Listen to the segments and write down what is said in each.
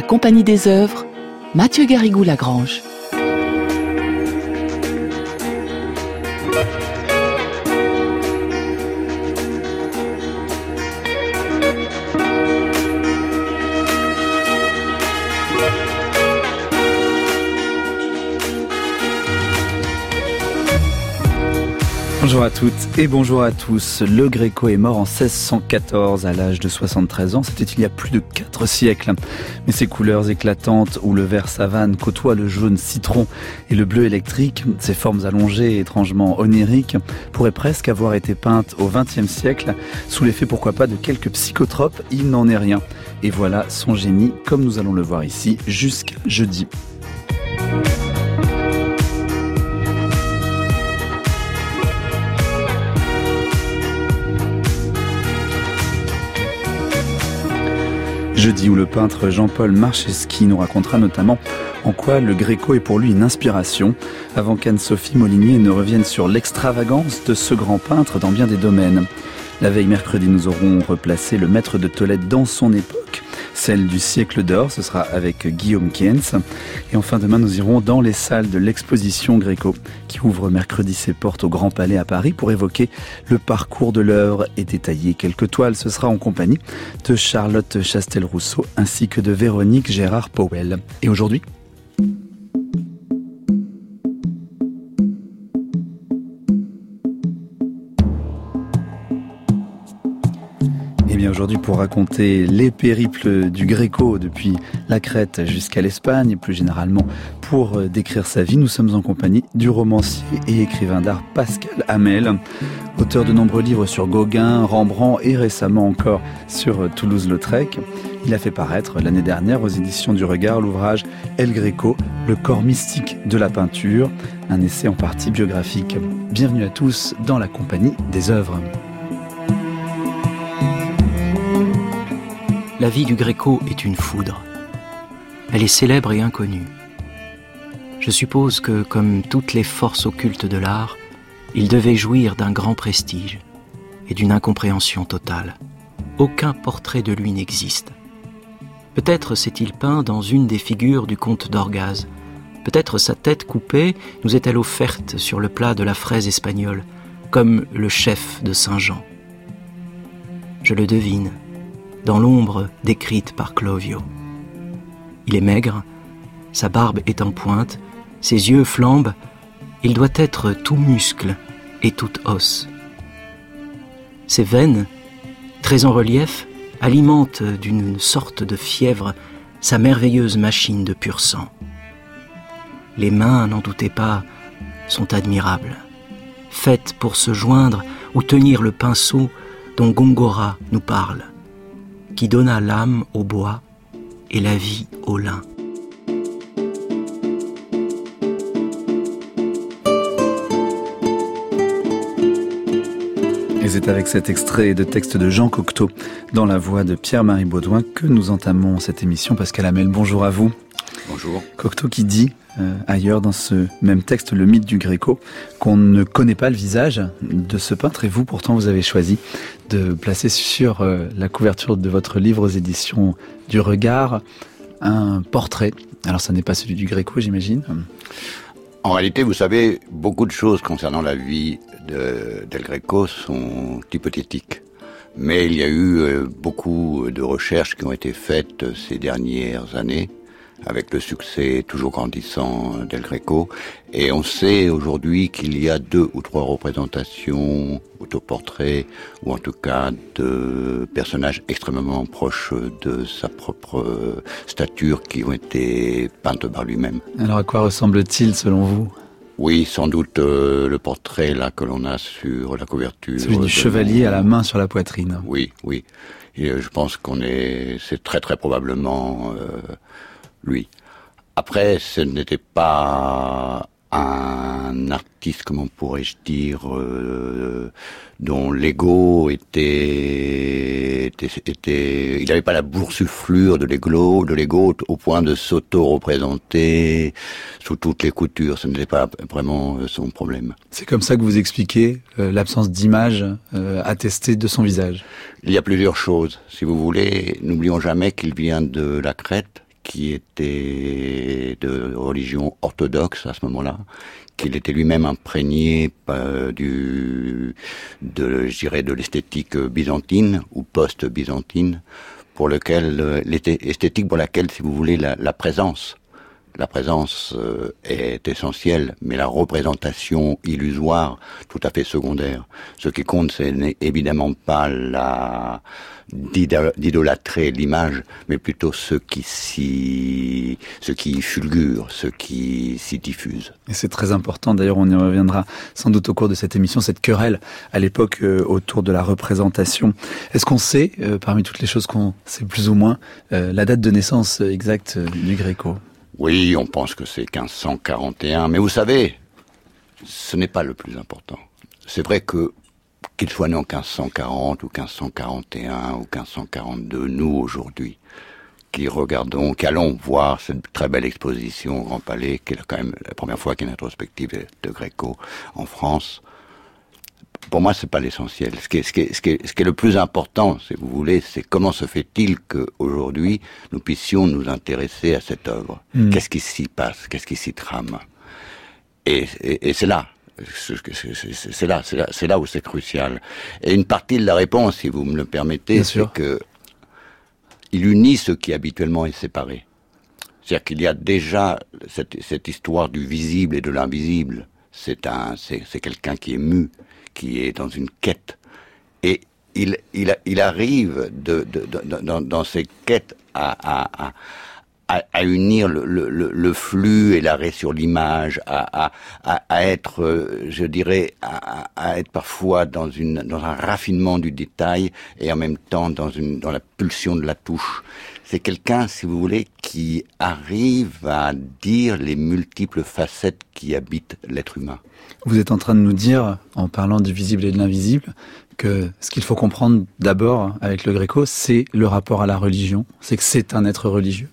la Compagnie des œuvres, Mathieu Garrigou-Lagrange. Bonjour à toutes et bonjour à tous. Le Gréco est mort en 1614 à l'âge de 73 ans. C'était il y a plus de 4 siècles. Mais ses couleurs éclatantes où le vert savane côtoie le jaune citron et le bleu électrique, ses formes allongées et étrangement oniriques, pourraient presque avoir été peintes au XXe siècle sous l'effet pourquoi pas de quelques psychotropes. Il n'en est rien. Et voilà son génie, comme nous allons le voir ici, jusqu'à jeudi. Jeudi où le peintre Jean-Paul Marcheski nous racontera notamment en quoi le Gréco est pour lui une inspiration, avant qu'Anne-Sophie Molinier ne revienne sur l'extravagance de ce grand peintre dans bien des domaines. La veille mercredi, nous aurons replacé le maître de Tolède dans son époque, celle du siècle d'or, ce sera avec Guillaume Kientz. Et enfin demain, nous irons dans les salles de l'exposition Gréco, qui ouvre mercredi ses portes au Grand Palais à Paris pour évoquer le parcours de l'œuvre et détailler quelques toiles. Ce sera en compagnie de Charlotte Chastel-Rousseau ainsi que de Véronique Gérard-Powell. Et aujourd'hui, aujourd'hui pour raconter les périples du Gréco depuis la Crète jusqu'à l'Espagne, et plus généralement pour décrire sa vie, nous sommes en compagnie du romancier et écrivain d'art Pascal Hamel, auteur de nombreux livres sur Gauguin, Rembrandt et récemment encore sur Toulouse-Lautrec. Il a fait paraître l'année dernière aux éditions du Regard l'ouvrage El Greco, le corps mystique de la peinture, un essai en partie biographique. Bienvenue à tous dans la Compagnie des œuvres. La vie du Gréco est une foudre. Elle est célèbre et inconnue. Je suppose que, comme toutes les forces occultes de l'art, il devait jouir d'un grand prestige et d'une incompréhension totale. Aucun portrait de lui n'existe. Peut-être s'est-il peint dans une des figures du comte d'Orgaz. Peut-être sa tête coupée nous est-elle offerte sur le plat de la fraise espagnole, comme le chef de Saint-Jean. Je le devine, dans l'ombre décrite par Clovio. Il est maigre, sa barbe est en pointe, ses yeux flambent, il doit être tout muscle et tout os. Ses veines, très en relief, alimentent d'une sorte de fièvre sa merveilleuse machine de pur sang. Les mains, n'en doutez pas, sont admirables, faites pour se joindre ou tenir le pinceau dont Gongora nous parle, qui donna l'âme au bois et la vie au lin. Et c'est avec cet extrait de texte de Jean Cocteau dans la voix de Pierre-Marie Baudouin que nous entamons cette émission. Pascal Hamel, bonjour à vous. Bonjour. Cocteau qui dit ailleurs dans ce même texte, le mythe du Gréco, qu'on ne connaît pas le visage de ce peintre, et vous pourtant vous avez choisi de placer sur la couverture de votre livre aux éditions du Regard un portrait. Alors ça n'est pas celui du Gréco, j'imagine. En réalité, vous savez, beaucoup de choses concernant la vie d'El Greco sont hypothétiques. Mais il y a eu beaucoup de recherches qui ont été faites ces dernières années, avec le succès toujours grandissant d'El Greco. Et on sait aujourd'hui qu'il y a 2 ou 3 représentations, autoportraits, ou en tout cas de personnages extrêmement proches de sa propre stature qui ont été peintes par lui-même. Alors à quoi ressemble-t-il selon vous ? Oui, sans doute le portrait là que l'on a sur la couverture. Celui du chevalier à la main sur la poitrine. Oui, oui. Et je pense c'est très très probablement lui. Après, ce n'était pas un artiste, comment pourrais-je dire, dont l'ego était, il n'avait pas la boursouflure de l'ego au point de s'auto-représenter sous toutes les coutures. Ce n'était pas vraiment son problème. C'est comme ça que vous expliquez l'absence d'image attestée de son visage. Il y a plusieurs choses. Si vous voulez, n'oublions jamais qu'il vient de la Crète, qui était de religion orthodoxe à ce moment-là, qu'il était lui-même imprégné de l'esthétique byzantine ou post-byzantine, pour lequel l'esthétique pour laquelle, si vous voulez, la présence est essentielle, mais la représentation illusoire, tout à fait secondaire. Ce qui compte, ce n'est évidemment pas d'idolâtrer l'image, mais plutôt ce qui y fulgure, ce qui s'y diffuse. Et c'est très important, d'ailleurs on y reviendra sans doute au cours de cette émission, cette querelle à l'époque autour de la représentation. Est-ce qu'on sait, parmi toutes les choses qu'on sait plus ou moins, la date de naissance exacte du Gréco ? Oui, on pense que c'est 1541, mais vous savez, ce n'est pas le plus important. C'est vrai qu'il soit né en 1540 ou 1541 ou 1542, nous aujourd'hui, qui allons voir cette très belle exposition au Grand Palais, qui est quand même la première fois qu'il y a une rétrospective de Gréco en France. Pour moi, c'est pas l'essentiel. Ce qui est le plus important, si vous voulez, c'est comment se fait-il qu'aujourd'hui, nous puissions nous intéresser à cette œuvre. Qu'est-ce qui s'y passe? Qu'est-ce qui s'y trame? Et c'est là. C'est là où c'est crucial. Et une partie de la réponse, si vous me le permettez, c'est que il unit ce qui habituellement est séparé. C'est-à-dire qu'il y a déjà cette histoire du visible et de l'invisible. C'est quelqu'un qui est mu, qui est dans une quête. Et il arrive dans ces quêtes à unir le flux et l'arrêt sur l'image, à être, je dirais, à être parfois dans un raffinement du détail et en même temps dans la pulsion de la touche. C'est quelqu'un, si vous voulez, qui arrive à dire les multiples facettes qui habitent l'être humain. Vous êtes en train de nous dire, en parlant du visible et de l'invisible, que ce qu'il faut comprendre d'abord avec le Gréco, c'est le rapport à la religion, c'est que c'est un être religieux.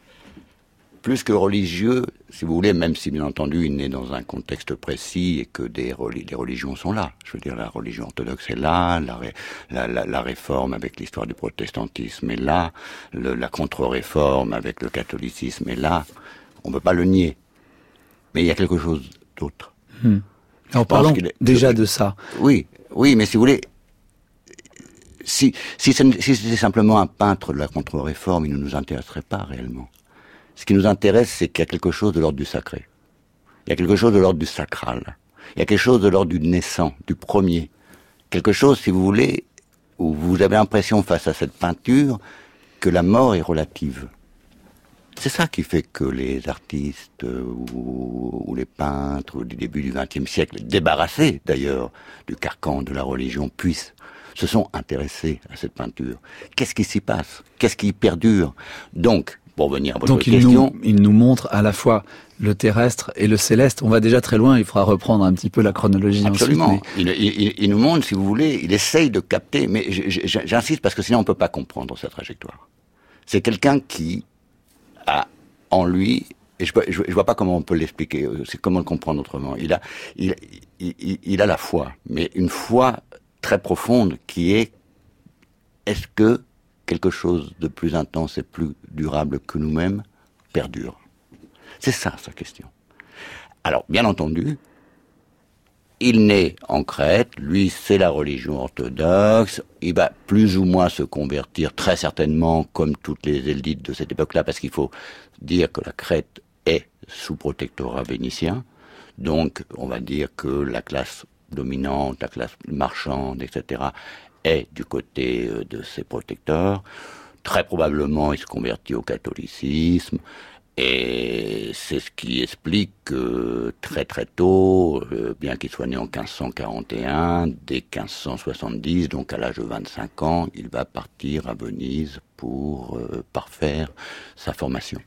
Plus que religieux, si vous voulez, même si bien entendu il naît dans un contexte précis et que les religions sont là. Je veux dire, la religion orthodoxe est là, la réforme avec l'histoire du protestantisme est là, la contre-réforme avec le catholicisme est là. On ne peut pas le nier. Mais il y a quelque chose d'autre. Alors parlons déjà de ça. Oui, mais si vous voulez, si c'était simplement un peintre de la contre-réforme, il ne nous intéresserait pas réellement. Ce qui nous intéresse, c'est qu'il y a quelque chose de l'ordre du sacré. Il y a quelque chose de l'ordre du sacral. Il y a quelque chose de l'ordre du naissant, du premier. Quelque chose, si vous voulez, où vous avez l'impression face à cette peinture que la mort est relative. C'est ça qui fait que les artistes ou les peintres du début du XXe siècle, débarrassés d'ailleurs du carcan de la religion, se sont intéressés à cette peinture. Qu'est-ce qui s'y passe? Qu'est-ce qui perdure? Donc, pour revenir à votre question... il nous montre à la fois le terrestre et le céleste. On va déjà très loin, il faudra reprendre un petit peu la chronologie. Absolument. Ensuite. Mais... Il nous montre, si vous voulez, il essaye de capter, mais j'insiste parce que sinon on ne peut pas comprendre sa trajectoire. C'est quelqu'un qui a en lui, et je vois pas comment on peut l'expliquer, c'est comment le comprendre autrement. Il a la foi, mais une foi très profonde qui est, est-ce que quelque chose de plus intense et plus durable que nous-mêmes perdure? C'est ça sa question. Alors, bien entendu, il naît en Crète, lui c'est la religion orthodoxe, il va plus ou moins se convertir très certainement comme toutes les élites de cette époque-là, parce qu'il faut dire que la Crète est sous protectorat vénitien, donc on va dire que la classe dominante, la classe marchande, etc., est du côté de ses protecteurs. Très probablement il se convertit au catholicisme, et c'est ce qui explique que très très tôt, bien qu'il soit né en 1541, dès 1570, donc à l'âge de 25 ans, il va partir à Venise pour parfaire sa formation.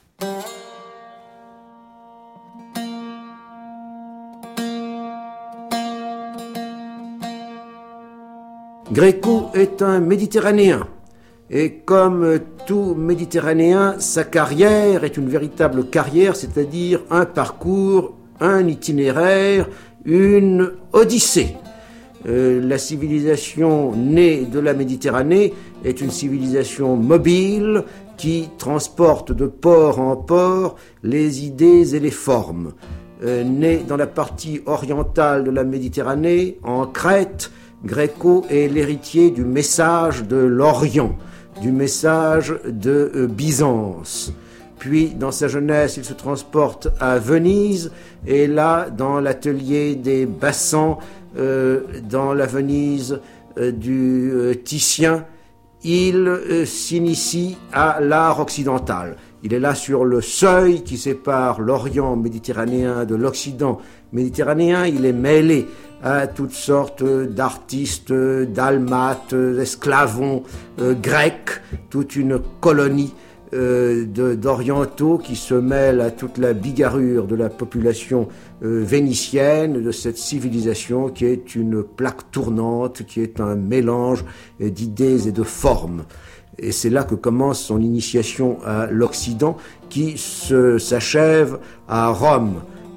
Gréco est un Méditerranéen. Et comme tout Méditerranéen, sa carrière est une véritable carrière, c'est-à-dire un parcours, un itinéraire, une odyssée. La civilisation née de la Méditerranée est une civilisation mobile qui transporte de port en port les idées et les formes. Né dans la partie orientale de la Méditerranée, en Crète, Gréco est l'héritier du message de l'Orient, du message de Byzance. Puis, dans sa jeunesse, il se transporte à Venise, et là, dans l'atelier des Bassans, dans la Venise du Titien, il s'initie à l'art occidental. Il est là sur le seuil qui sépare l'Orient méditerranéen de l'Occident méditerranéen. Il est mêlé à toutes sortes d'artistes, dalmates, esclavons, grecs, toute une colonie d'orientaux qui se mêlent à toute la bigarrure de la population vénitienne, de cette civilisation qui est une plaque tournante, qui est un mélange d'idées et de formes. Et c'est là que commence son initiation à l'Occident, qui s'achève à Rome.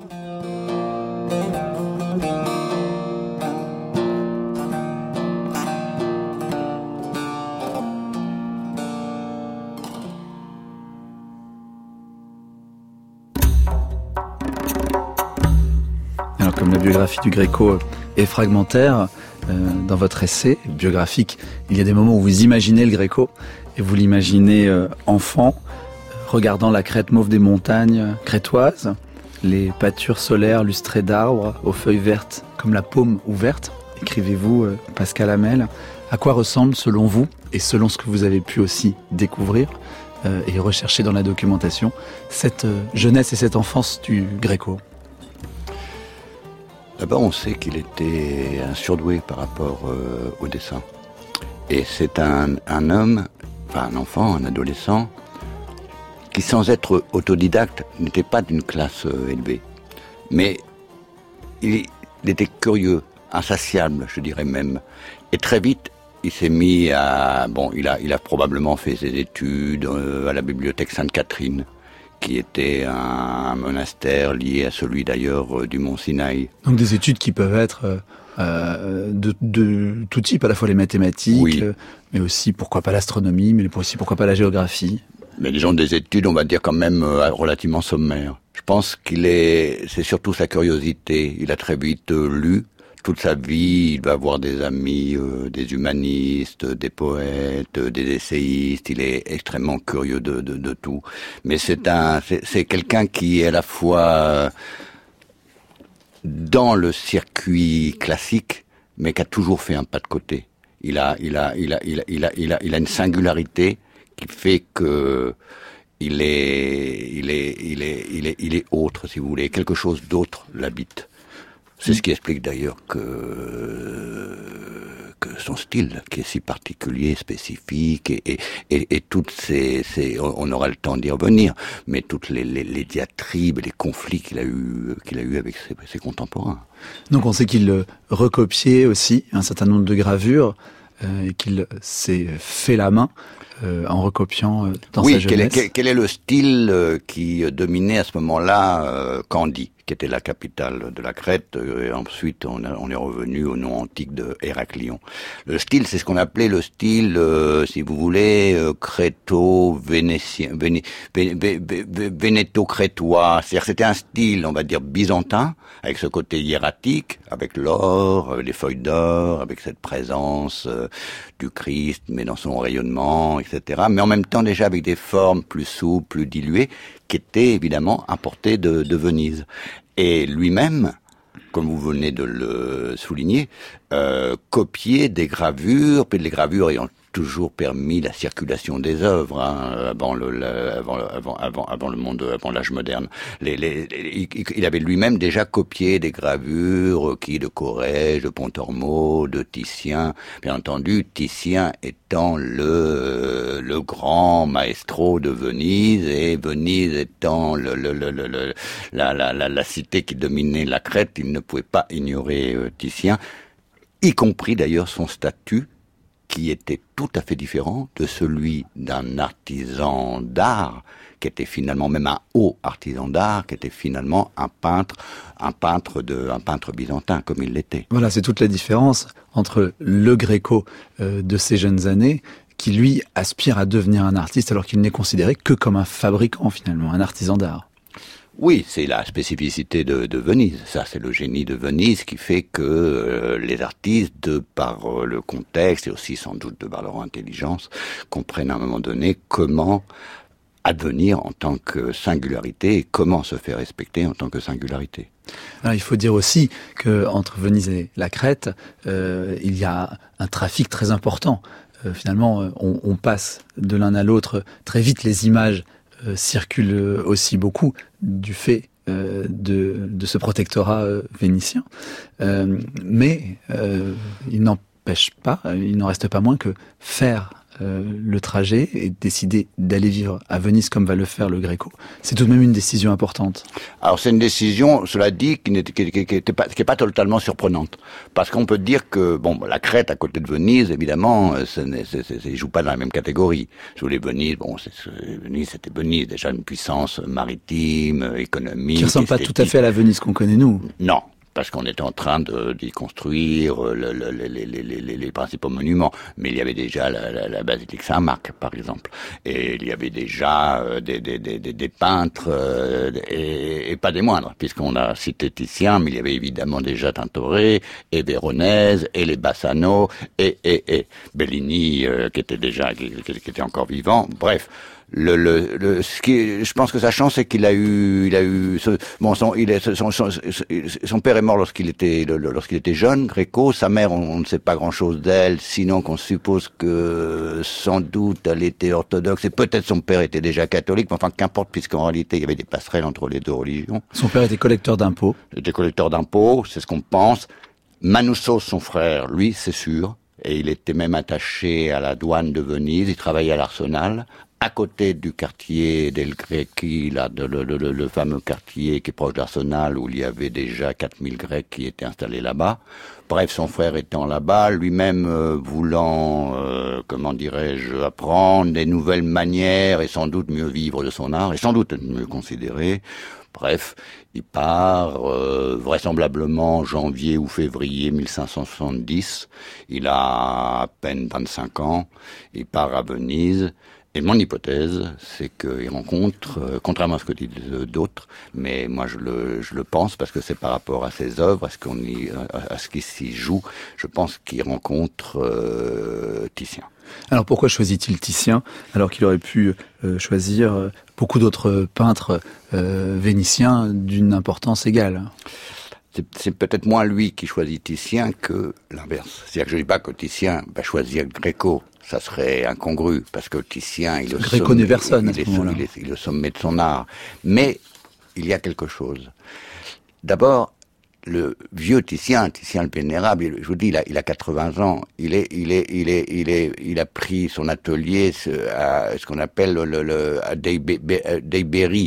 Alors, comme la biographie du Gréco est fragmentaire, dans votre essai biographique, il y a des moments où vous imaginez le Gréco et vous l'imaginez enfant, regardant la crête mauve des montagnes crétoises, les pâtures solaires lustrées d'arbres aux feuilles vertes comme la paume ouverte. Écrivez-vous, Pascal Hamel, à quoi ressemble selon vous et selon ce que vous avez pu aussi découvrir et rechercher dans la documentation cette jeunesse et cette enfance du Gréco? D'abord, on sait qu'il était un surdoué par rapport au dessin. Et c'est un homme, enfin un enfant, un adolescent, qui sans être autodidacte, n'était pas d'une classe élevée. Mais il était curieux, insatiable, je dirais même. Et très vite, il s'est mis à... Bon, il a probablement fait ses études à la bibliothèque Sainte-Catherine, qui était un monastère lié à celui d'ailleurs du Mont Sinaï. Donc des études qui peuvent être de tout type, à la fois les mathématiques, oui, mais aussi pourquoi pas l'astronomie, mais aussi pourquoi pas la géographie. Mais disons des études, on va dire quand même relativement sommaires. Je pense c'est surtout sa curiosité. Il a très vite lu. Toute sa vie, il va avoir des amis, des humanistes, des poètes, des essayistes. Il est extrêmement curieux de tout. Mais c'est quelqu'un qui est à la fois dans le circuit classique, mais qui a toujours fait un pas de côté. Il a une singularité qui fait que il est autre, si vous voulez. Quelque chose d'autre l'habite. C'est ce qui explique d'ailleurs que son style, qui est si particulier, spécifique, et toutes on aura le temps d'y revenir, mais toutes les diatribes, les conflits qu'il a eu avec ses contemporains. Donc on sait qu'il recopiait aussi un certain nombre de gravures, et qu'il s'est fait la main en recopiant dans sa jeunesse. Oui, quel est le style qui dominait à ce moment-là Candie, qui était la capitale de la Crète, et ensuite on est revenu au nom antique de Héraclion. Le style, c'est ce qu'on appelait le style, si vous voulez, créto-vénétien, vénéto-crétois. C'est-à-dire c'était un style, on va dire, byzantin, avec ce côté hiératique, avec l'or, les feuilles d'or, avec cette présence du Christ, mais dans son rayonnement, etc. Mais en même temps déjà avec des formes plus souples, plus diluées, qui étaient évidemment importées de Venise. Et lui-même, comme vous venez de le souligner, copiait des gravures, puis les gravures ayant toujours permis la circulation des œuvres avant le monde, avant l'âge moderne. Il avait lui-même déjà copié des gravures de Corrège, de Pontormo, de Titien. Bien entendu, Titien étant le grand maestro de Venise, et Venise étant la cité qui dominait la Crète, il ne pouvait pas ignorer Titien, y compris d'ailleurs son statut, qui était tout à fait différent de celui d'un artisan d'art, qui était finalement même un haut artisan d'art, qui était finalement un peintre byzantin, comme il l'était. Voilà, c'est toute la différence entre le Gréco de ces jeunes années, qui lui aspire à devenir un artiste alors qu'il n'est considéré que comme un fabricant finalement, un artisan d'art. Oui, c'est la spécificité de Venise. Ça, c'est le génie de Venise qui fait que les artistes, de par le contexte et aussi sans doute de par leur intelligence, comprennent à un moment donné comment advenir en tant que singularité et comment se faire respecter en tant que singularité. Alors, il faut dire aussi que entre Venise et la Crète, il y a un trafic très important. Finalement, on passe de l'un à l'autre très vite. Les images circulent aussi beaucoup du fait de ce protectorat vénitien. Mais il n'empêche pas, il n'en reste pas moins que faire le trajet et décider d'aller vivre à Venise comme va le faire le Gréco, c'est tout de même une décision importante. Alors c'est une décision, cela dit, qui n'est pas totalement surprenante. Parce qu'on peut dire que, la Crète à côté de Venise, évidemment, ils jouent pas dans la même catégorie. Sous les Venise, Venise c'était Venise, déjà une puissance maritime, économique. Qui ressemble pas tout à fait à la Venise qu'on connaît nous. Non. Parce qu'on était en train d'y construire les principaux monuments. Mais il y avait déjà la basilique Saint-Marc, par exemple. Et il y avait déjà des peintres, et pas des moindres, puisqu'on a cité Titien, mais il y avait évidemment déjà Tintoret, et Véronèse, et les Bassano, et Bellini, qui était encore vivant. Bref. Je pense que sa chance, c'est qu'il a eu son père est mort lorsqu'il était jeune, Gréco. Sa mère, on ne sait pas grand-chose d'elle, sinon qu'on suppose que sans doute elle était orthodoxe et peut-être son père était déjà catholique. Mais enfin, qu'importe, puisqu'en réalité il y avait des passerelles entre les deux religions. Son père était collecteur d'impôts. C'est ce qu'on pense. Manousso, son frère, lui, c'est sûr. Et il était même attaché à la douane de Venise. Il travaillait à l'Arsenal. À côté du quartier del Grechi, là, le fameux quartier qui est proche d'Arsenal, où il y avait déjà 4000 Grecs qui étaient installés là-bas. Bref, son frère étant là-bas, lui-même voulant, apprendre des nouvelles manières et sans doute mieux vivre de son art, et sans doute mieux considéré. Bref, il part vraisemblablement janvier ou février 1570. Il a à peine 25 ans. Il part à Venise. Et mon hypothèse, c'est qu'il rencontre, contrairement à ce que disent d'autres, mais moi je le pense parce que c'est par rapport à ses œuvres, à ce qui s'y joue, je pense qu'il rencontre Titien. Alors pourquoi choisit-il Titien alors qu'il aurait pu choisir beaucoup d'autres peintres vénitiens d'une importance égale ? C'est peut-être moins lui qui choisit Titien que l'inverse. C'est-à-dire que je ne dis pas que Titien va choisir Gréco. Ça serait incongru, parce que Titien, il est le sommet de son art. Mais il y a quelque chose. D'abord, le vieux Titien le vénérable, je vous dis, il a 80 ans. Il a pris son atelier à ce qu'on appelle à dei Berri,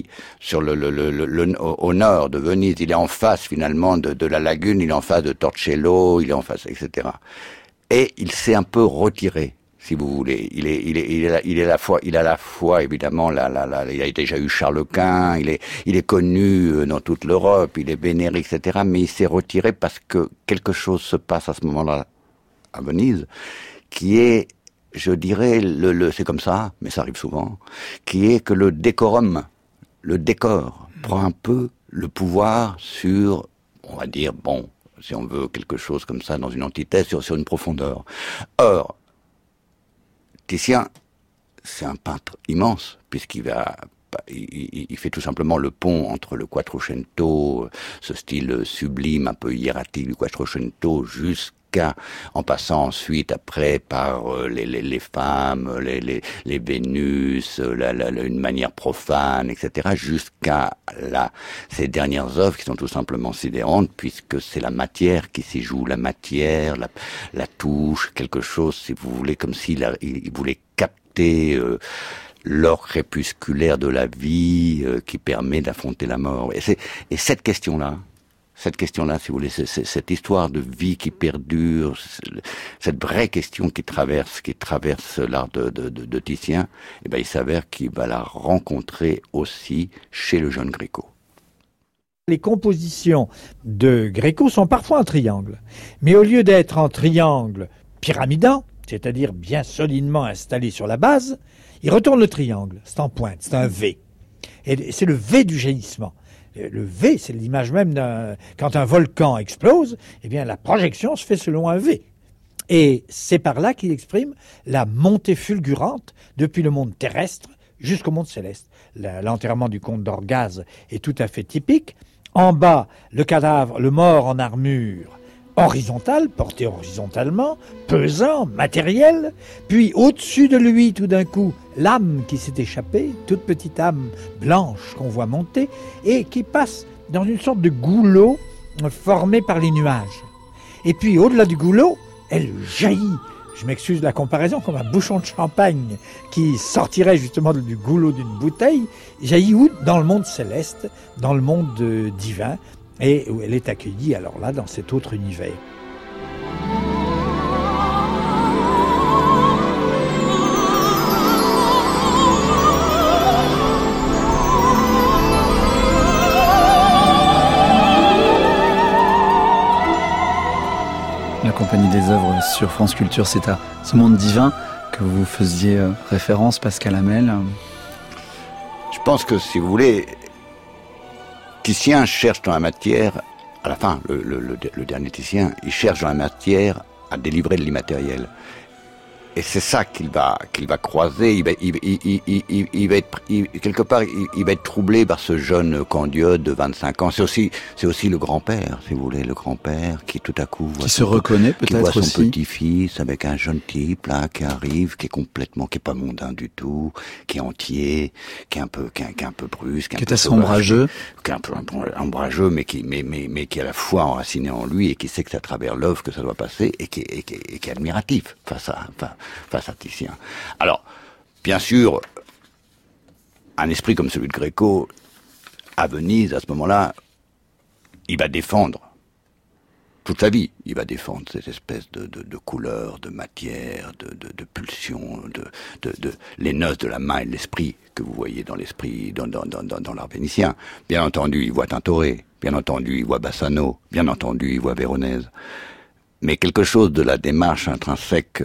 au nord de Venise. Il est en face, finalement, de la lagune, il est en face de Torcello, il est en face, etc. Et il s'est un peu retiré, si vous voulez. Il a à la fois évidemment il a déjà eu Charles Quint, il est connu dans toute l'Europe, il est vénéré, etc. Mais il s'est retiré parce que quelque chose se passe à ce moment-là à Venise, qui est, je dirais, c'est comme ça, mais ça arrive souvent, qui est que le décor prend un peu le pouvoir sur, on va dire, si on veut quelque chose comme ça dans une antithèse, sur une profondeur. Or, Titien, c'est un peintre immense, puisqu'il fait tout simplement le pont entre le Quattrocento, ce style sublime, un peu hiératique du Quattrocento, en passant ensuite après par les femmes, les Vénus, une manière profane, etc., jusqu'à ces dernières œuvres qui sont tout simplement sidérantes, puisque c'est la matière qui s'y joue, la matière, la touche, quelque chose, si vous voulez, comme s'il voulait capter l'or crépusculaire de la vie qui permet d'affronter la mort. Et cette question-là, si vous voulez, c'est cette histoire de vie qui perdure, cette vraie question qui traverse l'art de Titien, il s'avère qu'il va la rencontrer aussi chez le jeune Gréco. Les compositions de Gréco sont parfois en triangle. Mais au lieu d'être en triangle pyramidal, c'est-à-dire bien solidement installé sur la base, il retourne le triangle, c'est en pointe, c'est un V. Et c'est le V du jaillissement. Le V, c'est l'image même quand un volcan explose, eh bien la projection se fait selon un V. Et c'est par là qu'il exprime la montée fulgurante depuis le monde terrestre jusqu'au monde céleste. L'enterrement du comte d'Orgaz est tout à fait typique. En bas, le cadavre, le mort en armure horizontale, porté horizontalement, pesant, matériel. Puis au-dessus de lui, tout d'un coup, l'âme qui s'est échappée, toute petite âme blanche qu'on voit monter, et qui passe dans une sorte de goulot formé par les nuages. Et puis au-delà du goulot, elle jaillit. Je m'excuse de la comparaison, comme un bouchon de champagne qui sortirait justement du goulot d'une bouteille, jaillit où ? Dans le monde céleste, dans le monde divin, et où elle est accueillie, alors là, dans cet autre univers. La Compagnie des œuvres sur France Culture, c'est à ce monde divin que vous faisiez référence, Pascal Hamel. Je pense que, si vous voulez, Titien cherche dans la matière, à la fin, le dernier Titien, il cherche dans la matière à délivrer de l'immatériel. Et c'est ça qu'il va croiser. Il va être troublé par ce jeune Candiode de 25 ans. C'est aussi le grand-père, si vous voulez, le grand-père qui tout à coup voit se reconnaît peut-être qui voit son aussi. petit-fils avec un jeune type là qui arrive, qui est pas mondain du tout, qui est entier, qui est un peu brusque, qui est assez ombrageux, qui est un peu ombrageux, mais qui est à la fois enraciné en lui et qui sait que c'est à travers l'œuvre que ça doit passer et qui est admiratif face à Titien. Alors, bien sûr, un esprit comme celui de Gréco, à Venise, à ce moment-là, il va défendre toute sa vie. Il va défendre cette espèce de couleur, de matière, de pulsion, de les noces de la main et de l'esprit que vous voyez dans l'esprit, dans l'art vénitien. Bien entendu, il voit Tintoret. Bien entendu, il voit Bassano. Bien entendu, il voit Véronèse. Mais quelque chose de la démarche intrinsèque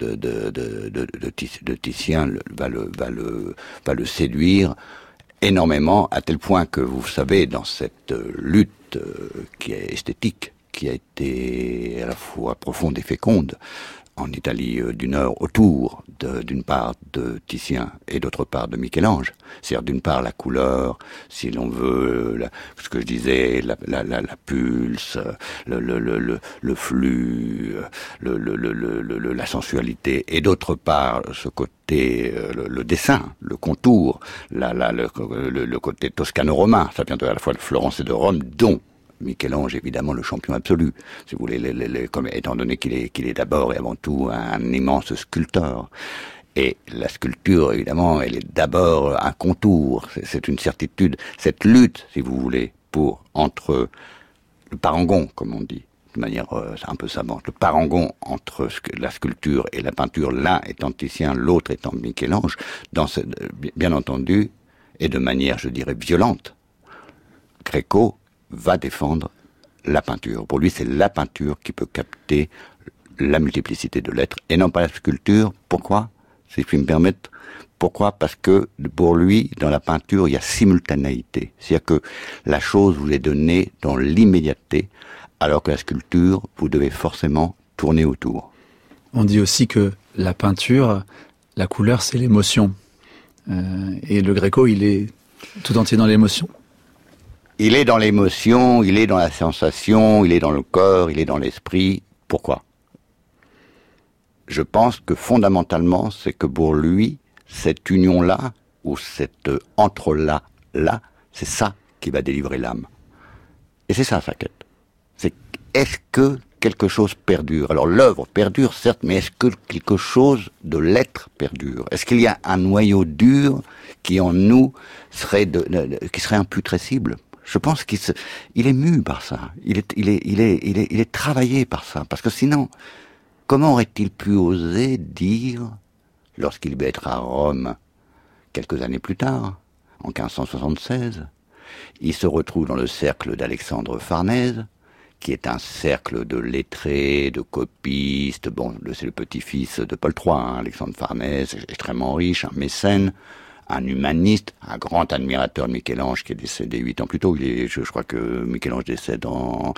de Titien va le séduire énormément, à tel point que, vous savez, dans cette lutte qui est esthétique, qui a été à la fois profonde et féconde en Italie du Nord, autour d'une part de Titien et d'autre part de Michel-Ange. C'est-à-dire d'une part la couleur, si l'on veut, ce que je disais, la pulse, le flux, la sensualité, et d'autre part ce côté, le dessin, le contour, le côté toscano-romain. Ça vient à la fois de Florence et de Rome, dont Michel-Ange, évidemment, le champion absolu, si vous voulez, étant donné qu'il est d'abord et avant tout un immense sculpteur. Et la sculpture, évidemment, elle est d'abord un contour, c'est une certitude. Cette lutte, si vous voulez, entre le parangon, comme on dit, de manière un peu savante, le parangon entre la sculpture et la peinture, l'un étant Titien, l'autre étant Michel-Ange, bien entendu, et de manière, je dirais, violente, Gréco va défendre la peinture. Pour lui, c'est la peinture qui peut capter la multiplicité de l'être, et non pas la sculpture. Pourquoi ? Si je puis me permettre. Pourquoi ? Parce que, pour lui, dans la peinture, il y a simultanéité. C'est-à-dire que la chose vous est donnée dans l'immédiateté, alors que la sculpture, vous devez forcément tourner autour. On dit aussi que la peinture, la couleur, c'est l'émotion. Et le Gréco, il est tout entier dans l'émotion. Il est dans l'émotion, il est dans la sensation, il est dans le corps, il est dans l'esprit. Pourquoi ? Je pense que fondamentalement, c'est que pour lui, cette union-là, ou cette entre-là, c'est ça qui va délivrer l'âme. Et c'est ça sa quête. C'est est-ce que quelque chose perdure ? Alors l'œuvre perdure, certes, mais est-ce que quelque chose de l'être perdure ? Est-ce qu'il y a un noyau dur qui en nous qui serait imputrescible ? Je pense qu'il est mu par ça. Il est travaillé par ça. Parce que sinon, comment aurait-il pu oser dire, lorsqu'il va être à Rome, quelques années plus tard, en 1576, il se retrouve dans le cercle d'Alexandre Farnèse, qui est un cercle de lettrés, de copistes. Bon, c'est le petit-fils de Paul III, hein, Alexandre Farnèse, extrêmement riche, un mécène, un humaniste, un grand admirateur de Michel-Ange qui est décédé 8 ans plus tôt. Je crois que Michel-Ange décède en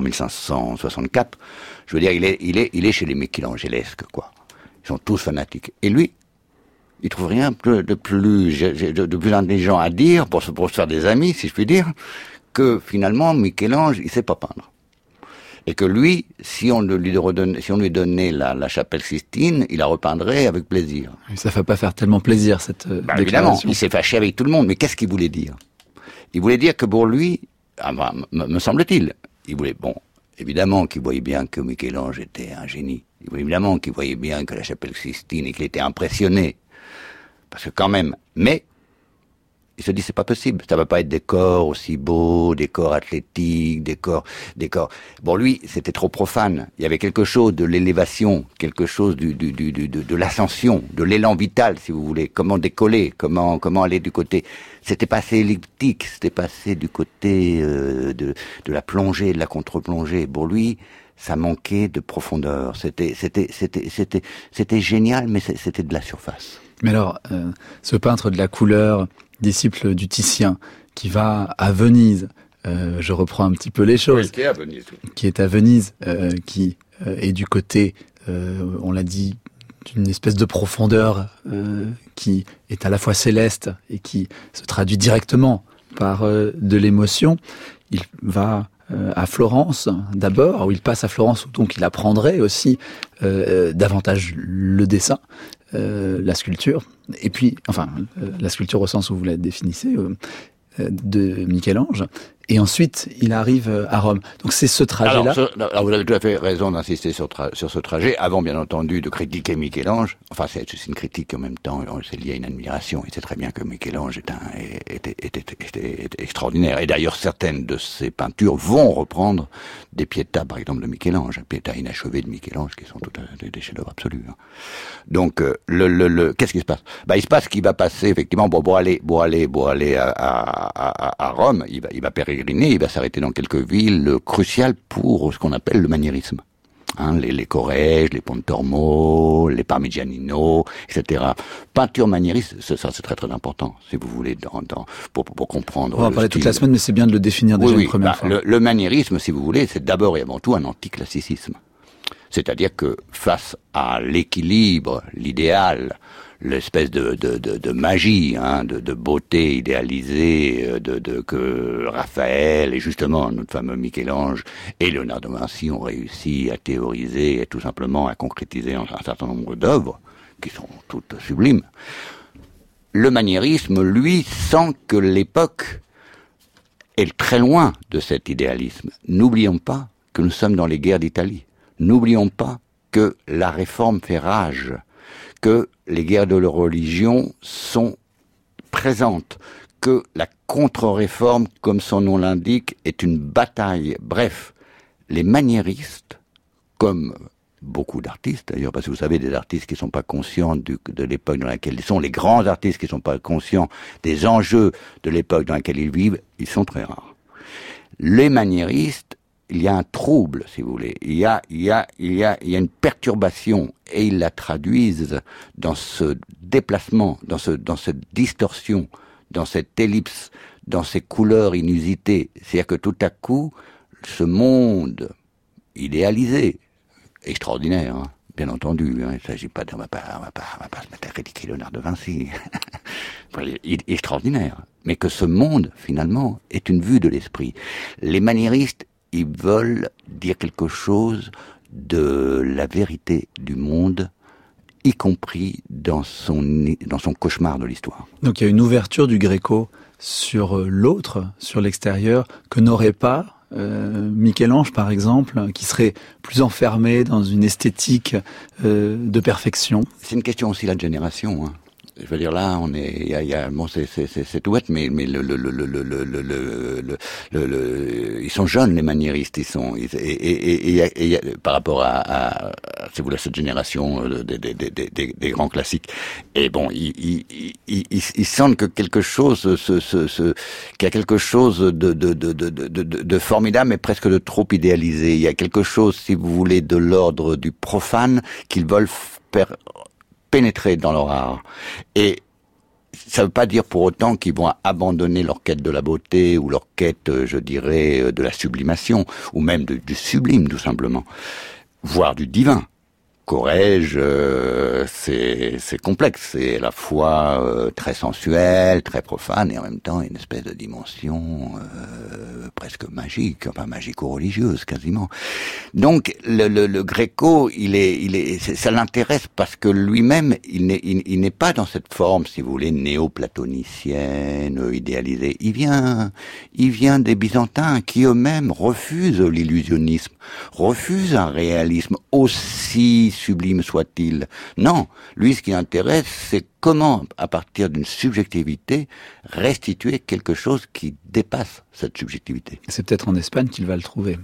1564. Je veux dire, il est chez les Michel-Angelesques, quoi. Ils sont tous fanatiques. Et lui, il trouve rien de plus intelligent à dire pour se faire des amis, si je puis dire, que finalement Michel-Ange, il sait pas peindre. Et que lui, si on lui donnait la chapelle Sistine, il la repeindrait avec plaisir. Ça ne va pas faire tellement plaisir, cette déclaration. Évidemment, il s'est fâché avec tout le monde. Mais qu'est-ce qu'il voulait dire? Il voulait dire que pour lui, me semble-t-il, il voulait, bon, évidemment qu'il voyait bien que Michel-Ange était un génie. Il voulait évidemment qu'il voyait bien que la chapelle Sistine et qu'il était impressionné. Parce que quand même, mais il se dit c'est pas possible, ça va pas être des corps aussi beaux, des corps athlétiques, des corps. Bon, lui, c'était trop profane. Il y avait quelque chose de l'élévation, quelque chose de l'ascension, de l'élan vital, si vous voulez. Comment décoller, comment aller du côté. C'était pas assez elliptique, c'était pas assez du côté de la plongée, de la contre-plongée. Pour lui, ça manquait de profondeur. C'était génial, mais c'était de la surface. Mais alors, ce peintre de la couleur, disciple du Titien, qui va à Venise, je reprends un petit peu les choses, oui, qui est à Venise, qui est du côté, on l'a dit, d'une espèce de profondeur qui est à la fois céleste et qui se traduit directement par de l'émotion. Il va à Florence d'abord, où il passe à Florence, où donc il apprendrait aussi davantage le dessin, la sculpture, et puis, enfin, la sculpture au sens où vous la définissez, de Michel-Ange, et ensuite il arrive à Rome. Donc c'est ce trajet-là. Alors vous avez tout à fait raison d'insister sur ce trajet, avant bien entendu de critiquer Michel-Ange. Enfin, c'est une critique en même temps, c'est lié à une admiration. Il sait très bien que Michel-Ange était extraordinaire. Et d'ailleurs, certaines de ses peintures vont reprendre des Pietà, par exemple, de Michel-Ange, Pietà inachevées de Michel-Ange, qui sont toutes des chefs-d'œuvre absolus. Hein. Donc, qu'est-ce qui se passe? Il se passe qu'il va passer effectivement pour aller à Rome. Il va pérégriner, il va s'arrêter dans quelques villes cruciales pour ce qu'on appelle le maniérisme. Hein, les Corrèges, les Pontormo, les Parmigianino, etc. Peinture maniériste, ça c'est très très important, si vous voulez, pour comprendre. On va en parler toute la semaine, mais c'est bien de le définir déjà une première fois. Le maniérisme, si vous voulez, c'est d'abord et avant tout un anticlassicisme. C'est-à-dire que face à l'équilibre, l'idéal, l'espèce de magie, hein, de beauté idéalisée que Raphaël et justement notre fameux Michel-Ange et Léonard de Vinci ont réussi à théoriser et tout simplement à concrétiser un certain nombre d'œuvres qui sont toutes sublimes. Le maniérisme, lui, sent que l'époque est très loin de cet idéalisme. N'oublions pas que nous sommes dans les guerres d'Italie. N'oublions pas que la réforme fait rage, que les guerres de religion sont présentes, que la contre-réforme, comme son nom l'indique, est une bataille. Bref, les maniéristes, comme beaucoup d'artistes d'ailleurs, parce que vous savez, des artistes qui ne sont pas conscients de l'époque dans laquelle ils sont, les grands artistes qui ne sont pas conscients des enjeux de l'époque dans laquelle ils vivent, ils sont très rares. Les maniéristes, il y a un trouble, si vous voulez. Il y a une perturbation, et ils la traduisent dans ce déplacement, dans cette distorsion, dans cette ellipse, dans ces couleurs inusitées. C'est-à-dire que tout à coup, ce monde idéalisé, extraordinaire, hein, bien entendu, hein, il ne s'agit pas on va pas se mettre à critiquer Léonard de Vinci, extraordinaire, mais que ce monde, finalement, est une vue de l'esprit. Les maniéristes, ils veulent dire quelque chose de la vérité du monde, y compris dans son cauchemar de l'histoire. Donc il y a une ouverture du Gréco sur l'autre, sur l'extérieur, que n'aurait pas Michel-Ange, par exemple, qui serait plus enfermé dans une esthétique de perfection. C'est une question aussi là de génération. Hein. Je veux dire là, on est, il y a, bon, c'est tout bête, mais ils sont jeunes les maniéristes, et par rapport à si vous voulez, cette génération des grands classiques. Et bon, ils sentent que quelque chose, qu'il y a quelque chose de formidable, mais presque de trop idéalisé. Il y a quelque chose, si vous voulez, de l'ordre du profane qu'ils veulent pénétrer dans leur art. Et ça ne veut pas dire pour autant qu'ils vont abandonner leur quête de la beauté ou leur quête, je dirais, de la sublimation, ou même du sublime, tout simplement, voire du divin. Corrège, c'est complexe, c'est à la fois très sensuel, très profane, et en même temps une espèce de dimension presque magique, enfin magico-religieuse quasiment. Donc le Gréco, ça l'intéresse parce que lui-même, il n'est pas dans cette forme, si vous voulez, néo-platonicienne, idéalisée. Il vient des Byzantins qui eux-mêmes refusent l'illusionnisme, refusent un réalisme aussi sublime soit-il. Non, lui, ce qui l'intéresse, c'est comment, à partir d'une subjectivité, restituer quelque chose qui dépasse cette subjectivité. C'est peut-être en Espagne qu'il va le trouver.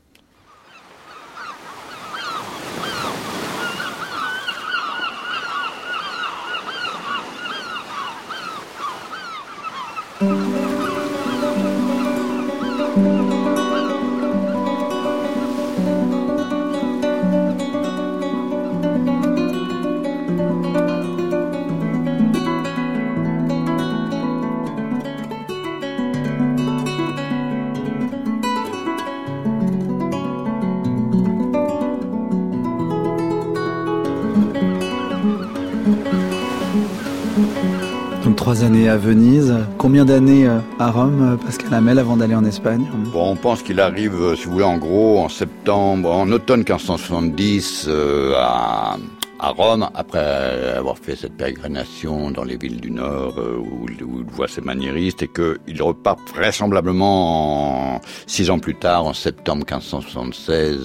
Donc 3 années à Venise, combien d'années à Rome, Pascal Hamel, avant d'aller en Espagne? Bon, on pense qu'il arrive, si vous voulez, en gros, en automne 1570, à Rome, après avoir fait cette pérégrination dans les villes du Nord, où il voit ses maniéristes, et qu'il repart vraisemblablement 6 ans plus tard, en septembre 1576,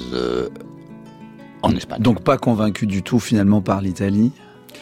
en Espagne. Donc pas convaincu du tout finalement par l'Italie?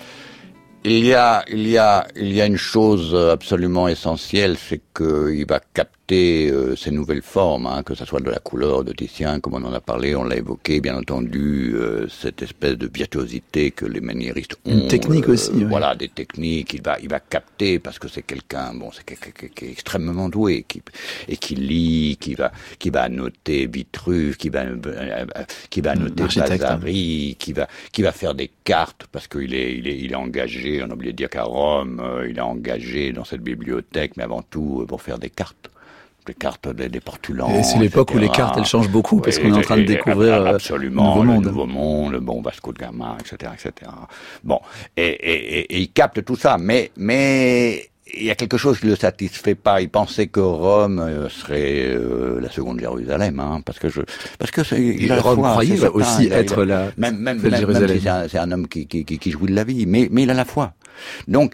Il y a une chose absolument essentielle, c'est qu'il va capter ces nouvelles formes, que ce soit de la couleur de Titien, comme on en a parlé, on l'a évoqué, bien entendu, cette espèce de virtuosité que les maniéristes ont. Une technique aussi. Oui. Voilà, des techniques. Il va capter parce que c'est quelqu'un, qui est extrêmement doué, qui lit, qui va annoter Vitruve, qui va annoter Vasari, qui va faire des cartes parce qu'il est engagé. On a oublié de dire qu'à Rome, il est engagé dans cette bibliothèque, mais avant tout pour faire des cartes. Des cartes des portulans. Et c'est l'époque où les cartes, elles changent beaucoup, oui, parce qu'on est en train de découvrir absolument le nouveau monde, bon, Vasco de Gama, etc., etc. Bon, et il capte tout ça, mais il y a quelque chose qui le satisfait pas. Il pensait que Rome serait la seconde Jérusalem, parce que il a Rome croyait aussi être la Jérusalem. Même si c'est un homme qui jouit de la vie, mais il a la foi. Donc,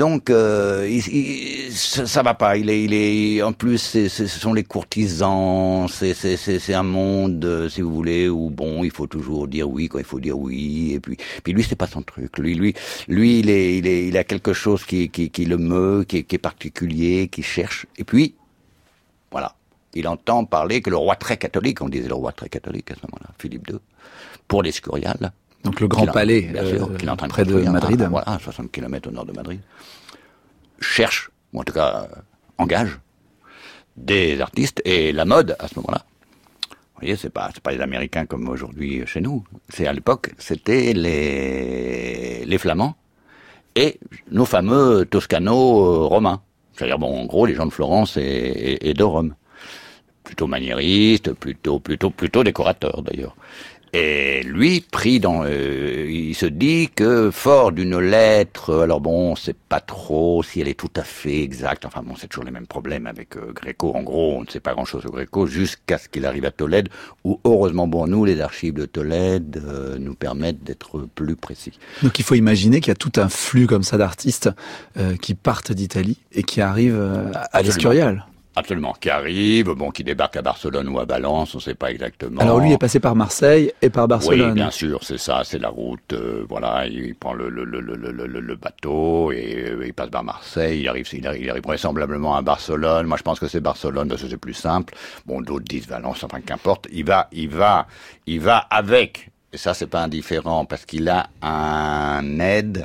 ça va pas. Il est, en plus, ce sont les courtisans. C'est un monde, si vous voulez, où bon, il faut toujours dire oui quand il faut dire oui. Et puis lui, c'est pas son truc. Lui, il a quelque chose qui le meut, qui est particulier, qui cherche. Et puis, voilà. Il entend parler que le roi très catholique, on disait le roi très catholique à ce moment-là, Philippe II, pour l'Escurial. Donc le grand palais, près de Madrid. Voilà, 60 km au nord de Madrid. Cherche, ou en tout cas engage, des artistes, et la mode, à ce moment-là. Vous voyez, c'est pas les Américains comme aujourd'hui chez nous. À l'époque, c'était les Flamands, et nos fameux Toscano-romains. C'est-à-dire, bon, en gros, les gens de Florence et de Rome. Plutôt maniéristes, plutôt décorateurs, d'ailleurs. Et lui, il se dit que fort d'une lettre, alors bon, on sait pas trop si elle est tout à fait exacte, enfin bon, c'est toujours les mêmes problèmes avec Gréco, en gros, on ne sait pas grand-chose au Gréco, jusqu'à ce qu'il arrive à Tolède, où heureusement pour nous, les archives de Tolède nous permettent d'être plus précis. Donc il faut imaginer qu'il y a tout un flux comme ça d'artistes qui partent d'Italie et qui arrivent à l'Escurial. Absolument, qui arrive, qui débarque à Barcelone ou à Valence, on ne sait pas exactement. Alors lui est passé par Marseille et par Barcelone. Oui, bien sûr, c'est ça, c'est la route. Il prend le bateau et il passe par Marseille. Il arrive vraisemblablement à Barcelone. Moi, je pense que c'est Barcelone parce que c'est plus simple. Bon, d'autres disent Valence, enfin qu'importe. Il va avec. Et ça, c'est pas indifférent parce qu'il a un aide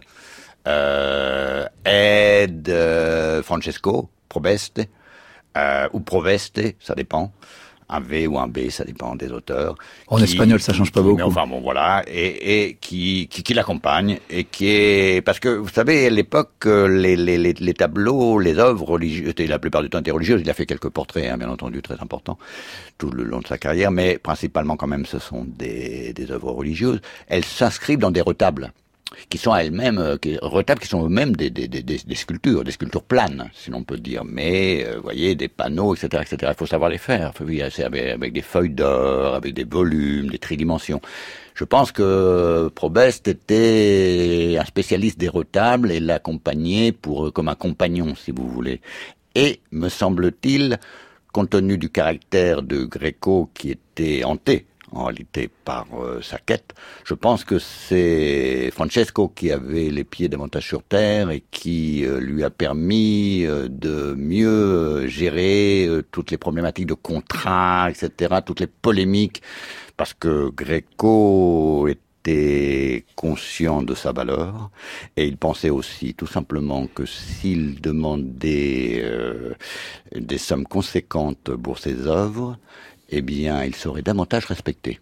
Francesco Probeste. Ou Proveste, ça dépend. Un V ou un B, ça dépend des auteurs. En espagnol, ça change pas beaucoup. Mais enfin, voilà. Et qui l'accompagne. Et qui est, parce que, vous savez, à l'époque, les tableaux, les œuvres religieuses, la plupart du temps étaient religieuses. Il a fait quelques portraits, bien entendu, très importants, tout le long de sa carrière. Mais principalement, quand même, ce sont des œuvres religieuses. Elles s'inscrivent dans des retables. Qui sont elles-mêmes, retables qui sont eux-mêmes des sculptures planes, si l'on peut dire. Mais, vous voyez, des panneaux, etc., etc. Il faut savoir les faire. C'est avec des feuilles d'or, avec des volumes, des tridimensions. Je pense que Probest était un spécialiste des retables et l'accompagnait comme un compagnon, si vous voulez. Et, me semble-t-il, compte tenu du caractère de Gréco qui était hanté, en réalité par sa quête. Je pense que c'est Francesco qui avait les pieds davantage sur terre et qui lui a permis de mieux gérer toutes les problématiques de contrat, etc., toutes les polémiques, parce que Gréco était conscient de sa valeur et il pensait aussi tout simplement que s'il demandait des sommes conséquentes pour ses œuvres, eh bien, il serait davantage respecté.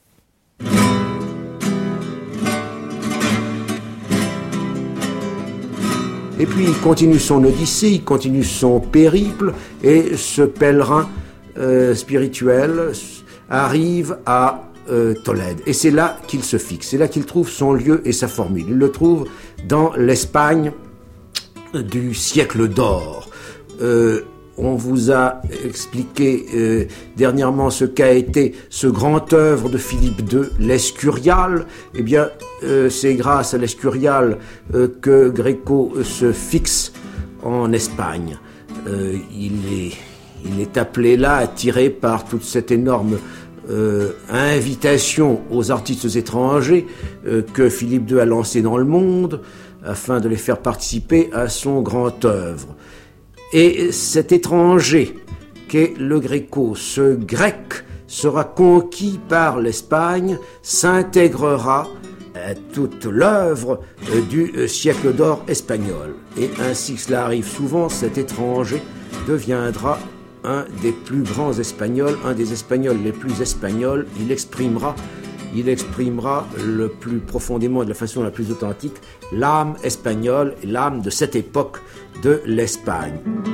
Et puis il continue son odyssée, il continue son périple, et ce pèlerin spirituel arrive à Tolède. Et c'est là qu'il se fixe, c'est là qu'il trouve son lieu et sa formule. Il le trouve dans l'Espagne du siècle d'or. On vous a expliqué dernièrement ce qu'a été ce grand œuvre de Philippe II, l'Escurial. Eh bien, c'est grâce à l'Escurial que Gréco se fixe en Espagne. Il est appelé là, attiré par toute cette énorme invitation aux artistes étrangers que Philippe II a lancée dans le monde afin de les faire participer à son grand œuvre. Et cet étranger qu'est le Gréco, ce grec, sera conquis par l'Espagne, s'intégrera à toute l'œuvre du siècle d'or espagnol. Et ainsi que cela arrive souvent, cet étranger deviendra un des plus grands Espagnols, un des Espagnols les plus espagnols. Il exprimera le plus profondément, de la façon la plus authentique, l'âme espagnole, l'âme de cette époque de l'Espagne.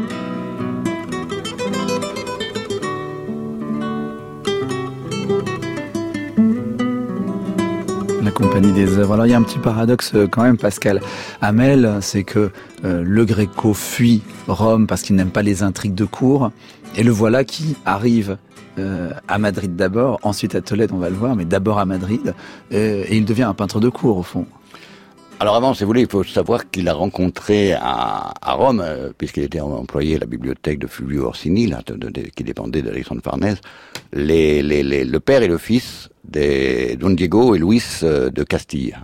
La compagnie des œuvres. Alors il y a un petit paradoxe quand même, Pascal Hamel, c'est que le Gréco fuit Rome parce qu'il n'aime pas les intrigues de cour, et le voilà qui arrive à Madrid d'abord, ensuite à Tolède, on va le voir, mais d'abord à Madrid, et il devient un peintre de cour au fond. Alors avant, si vous voulez, il faut savoir qu'il a rencontré à Rome, puisqu'il était employé à la bibliothèque de Fulvio Orsini, qui dépendait d'Alexandre Farnèse, le père et le fils de Don Diego et Luis de Castilla.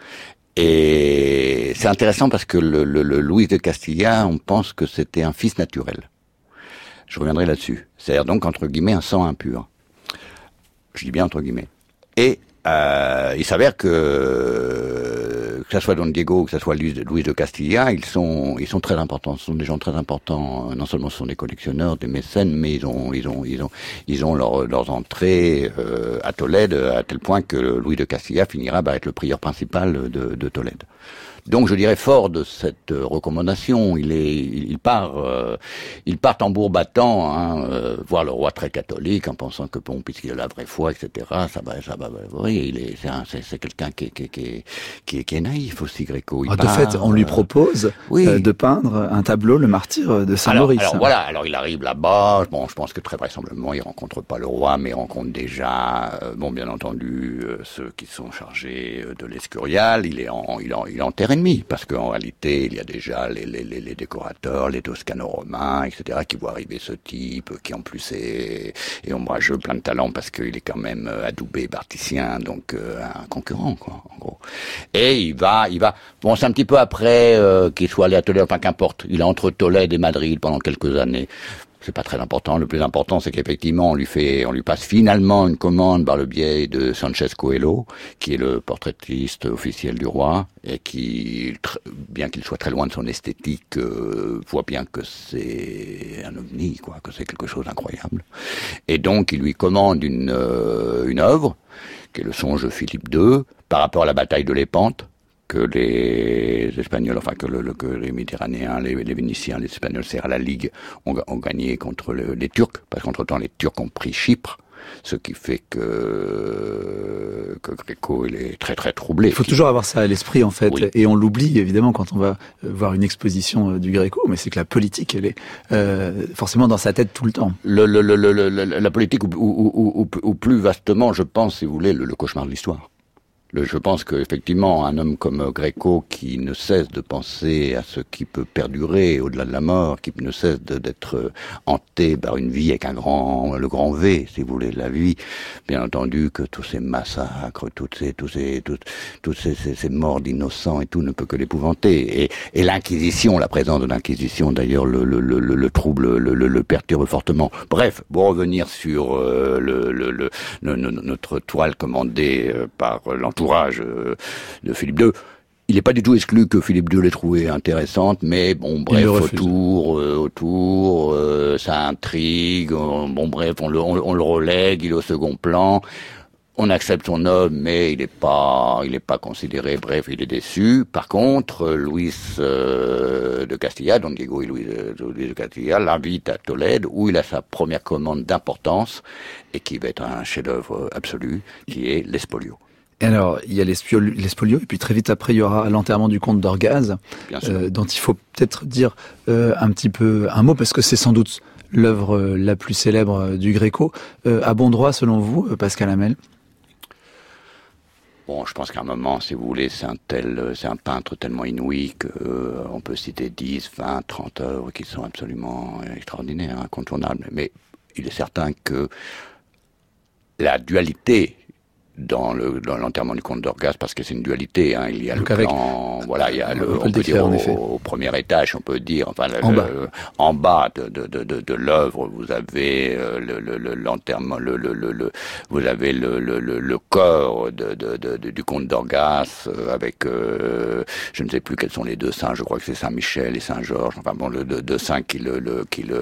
Et c'est intéressant parce que le Luis de Castilla, on pense que c'était un fils naturel. Je reviendrai là-dessus. C'est-à-dire donc, entre guillemets, un sang impur. Je dis bien entre guillemets. Et il s'avère que ça soit Don Diego ou que ça soit Luis de Castilla, ils sont très importants. Ce sont des gens très importants. Non seulement ce sont des collectionneurs, des mécènes, mais ils ont leurs entrées à Tolède, à tel point que Luis de Castilla finira par être le prieur principal de Tolède. Donc je dirais fort de cette recommandation, il part tambour battant, voir le roi très catholique en pensant que bon, puisqu'il a la vraie foi, etc. Ça va. Oui, c'est quelqu'un qui est naïf aussi, Gréco. De fait, on lui propose de peindre un tableau, le martyr de Saint-Maurice. Alors voilà, alors il arrive là-bas. Bon, je pense que très vraisemblablement il rencontre pas le roi, mais il rencontre déjà, bien entendu, ceux qui sont chargés de l'Escurial. Il est enterré. ennemi, parce qu'en réalité, il y a déjà les décorateurs, les toscano-romains, etc., qui voient arriver ce type, qui en plus est ombrageux, plein de talent, parce qu'il est quand même adoubé, barticien, donc un concurrent, quoi, en gros. Et il va, bon, c'est un petit peu après qu'il soit allé à Tolède, enfin qu'importe, il est entre Tolède et Madrid pendant quelques années. C'est pas très important. Le plus important, c'est qu'effectivement, on lui passe finalement une commande par le biais de Sanchez Coelho, qui est le portraitiste officiel du roi, et qui, bien qu'il soit très loin de son esthétique, voit bien que c'est un ovni, quoi, que c'est quelque chose d'incroyable. Et donc, il lui commande une œuvre, qui est le songe de Philippe II, par rapport à la bataille de Lépante, que les Espagnols, enfin que les Méditerranéens, les Vénitiens, les Espagnols, c'est-à-dire la Ligue, ont gagné contre les Turcs, parce qu'entre-temps les Turcs ont pris Chypre, ce qui fait que Gréco il est très très troublé. Il faut toujours avoir ça à l'esprit en fait, oui. Et on l'oublie évidemment quand on va voir une exposition du Gréco, mais c'est que la politique elle est forcément dans sa tête tout le temps. La politique ou plus vastement, je pense, si vous voulez, le cauchemar de l'histoire. Je pense qu'effectivement, un homme comme Gréco, qui ne cesse de penser à ce qui peut perdurer au-delà de la mort, qui ne cesse d'être hanté par une vie avec le grand V, si vous voulez, la vie, bien entendu que tous ces massacres, toutes ces morts d'innocents et tout ne peut que l'épouvanter. Et l'Inquisition, la présence de l'Inquisition, d'ailleurs, le trouble, le perturbe fortement. Bref, pour revenir sur notre toile commandée par l'entourage de Philippe II. Il n'est pas du tout exclu que Philippe II l'ait trouvée intéressante, mais bon, bref, autour, ça intrigue, bon, bref, on le relègue, il est au second plan. On accepte son homme, mais il n'est pas considéré, bref, il est déçu. Par contre, Luis de Castilla, Don Diego et Luis de Castilla, l'invite à Tolède, où il a sa première commande d'importance, et qui va être un chef-d'œuvre absolu, qui est l'Espolio. Et alors, il y a l'Espolio, et puis très vite après, il y aura l'enterrement du comte d'Orgaz, dont il faut peut-être dire un mot, parce que c'est sans doute l'œuvre la plus célèbre du Gréco. À bon droit, selon vous, Pascal Hamel? Bon, je pense qu'à un moment, si vous voulez, c'est un peintre tellement inouï qu'on peut citer 10, 20, 30 œuvres qui sont absolument extraordinaires, incontournables. Mais il est certain que la dualité dans l'enterrement du comte d'Orgaz, parce que c'est une dualité, hein, il y a donc le plan, voilà, il y a on peut dire au premier étage, on peut dire, enfin, en bas de l'œuvre, vous avez l'enterrement, vous avez le corps du comte d'Orgaz, avec, je ne sais plus quels sont les deux saints, je crois que c'est Saint-Michel et Saint-Georges, enfin bon, deux saints qui le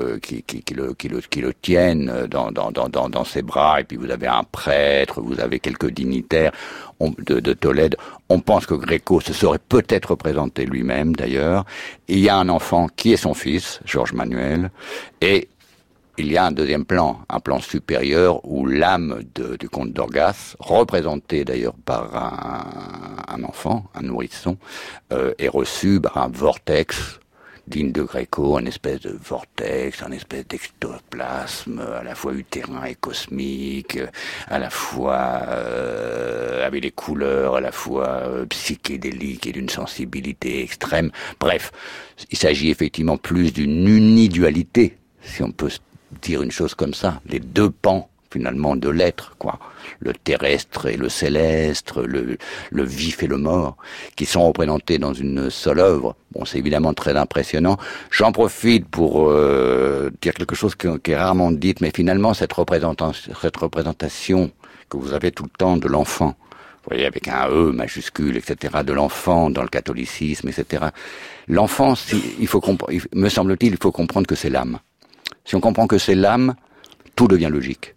tiennent dans ses bras, et puis vous avez un prêtre, vous avez quelques dignitaires de Tolède. On pense que Gréco se serait peut-être représenté lui-même, d'ailleurs. Il y a un enfant qui est son fils, Georges Manuel, et il y a un deuxième plan, un plan supérieur où l'âme du comte d'Orgaz, représentée d'ailleurs par un enfant, un nourrisson, est reçue par un vortex digne de Gréco, un espèce de vortex, un espèce d'ectoplasme, à la fois utérin et cosmique, à la fois avec des couleurs, à la fois psychédéliques et d'une sensibilité extrême. Bref, il s'agit effectivement plus d'une unidualité, si on peut dire une chose comme ça, les deux pans finalement de l'être, quoi. Le terrestre et le céleste, le vif et le mort, qui sont représentés dans une seule œuvre. Bon, c'est évidemment très impressionnant. J'en profite pour dire quelque chose qui est rarement dit, mais finalement cette représentation que vous avez tout le temps de l'enfant, vous voyez, avec un E majuscule, etc., de l'enfant dans le catholicisme, etc. L'enfant, me semble-t-il, il faut comprendre que c'est l'âme. Si on comprend que c'est l'âme, tout devient logique.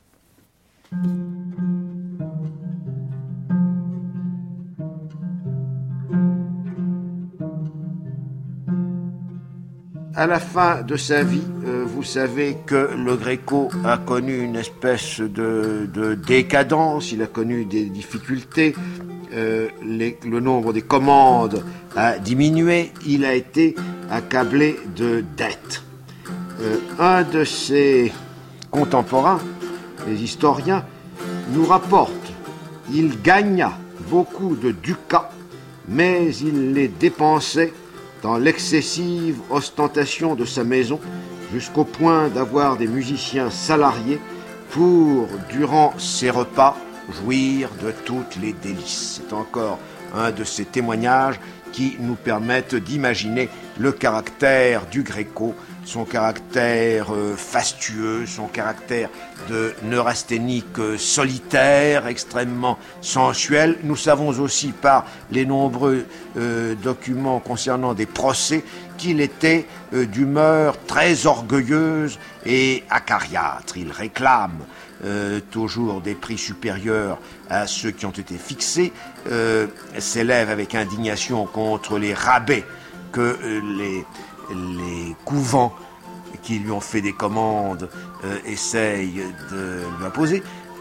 À la fin de sa vie, vous savez que le Gréco a connu une espèce de décadence, il a connu des difficultés, le nombre des commandes a diminué, il a été accablé de dettes. Un de ses contemporains, les historiens, nous rapportent qu'il gagna beaucoup de ducats mais il les dépensait dans l'excessive ostentation de sa maison, jusqu'au point d'avoir des musiciens salariés pour, durant ses repas, jouir de toutes les délices. C'est encore un de ces témoignages qui nous permettent d'imaginer le caractère du Gréco, son caractère fastueux, son caractère de neurasthénique solitaire, extrêmement sensuel. Nous savons aussi par les nombreux documents concernant des procès qu'il était d'humeur très orgueilleuse et acariâtre. Il réclame toujours des prix supérieurs à ceux qui ont été fixés, s'élève avec indignation contre les rabais que les couvents qui lui ont fait des commandes essayent de lui imposer.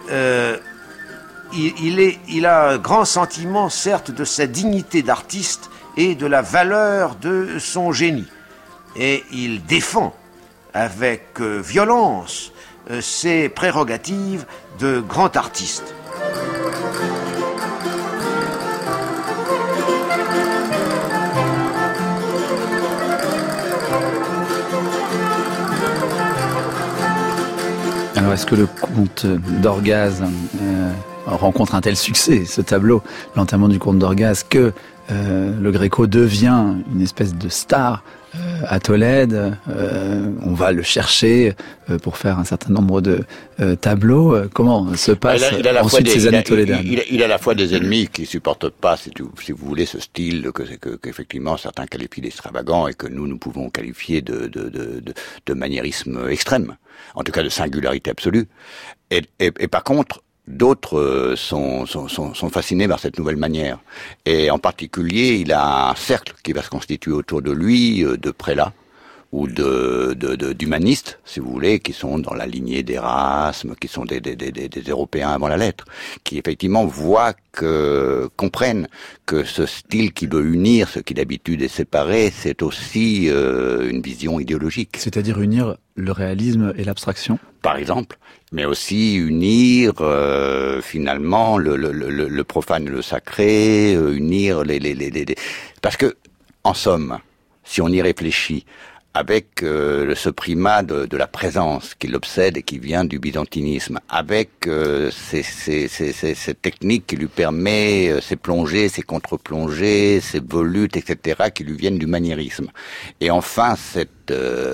Il a un grand sentiment, certes, de sa dignité d'artiste et de la valeur de son génie. Et il défend avec violence ses prérogatives de grand artiste. Alors, est-ce que le comte d'Orgaz rencontre un tel succès, ce tableau, l'enterrement du comte d'Orgaz, que le Gréco devient une espèce de star à Tolède? On va le chercher pour faire un certain nombre de tableaux. Comment se passe ensuite ces années tolédanes? Il a à la fois des ennemis qui supportent pas, si vous voulez, ce style qu'effectivement certains qualifient d'extravagant et que nous pouvons qualifier de maniérisme extrême, en tout cas de singularité absolue. Et par contre, d'autres sont fascinés par cette nouvelle manière. Et en particulier, il a un cercle qui va se constituer autour de lui de prélats ou d'humanistes, si vous voulez, qui sont dans la lignée d'Erasme, qui sont des Européens avant la lettre, qui effectivement comprennent que ce style qui veut unir ce qui d'habitude est séparé, c'est aussi une vision idéologique. C'est-à-dire unir le réalisme et l'abstraction, par exemple, mais aussi unir finalement le profane et le sacré, unir parce que en somme, si on y réfléchit, avec ce primat de la présence qui l'obsède et qui vient du byzantinisme, avec cette technique qui lui permet ces plongées, ces contre-plongées, ces volutes, etc., qui lui viennent du maniérisme. Et enfin, cette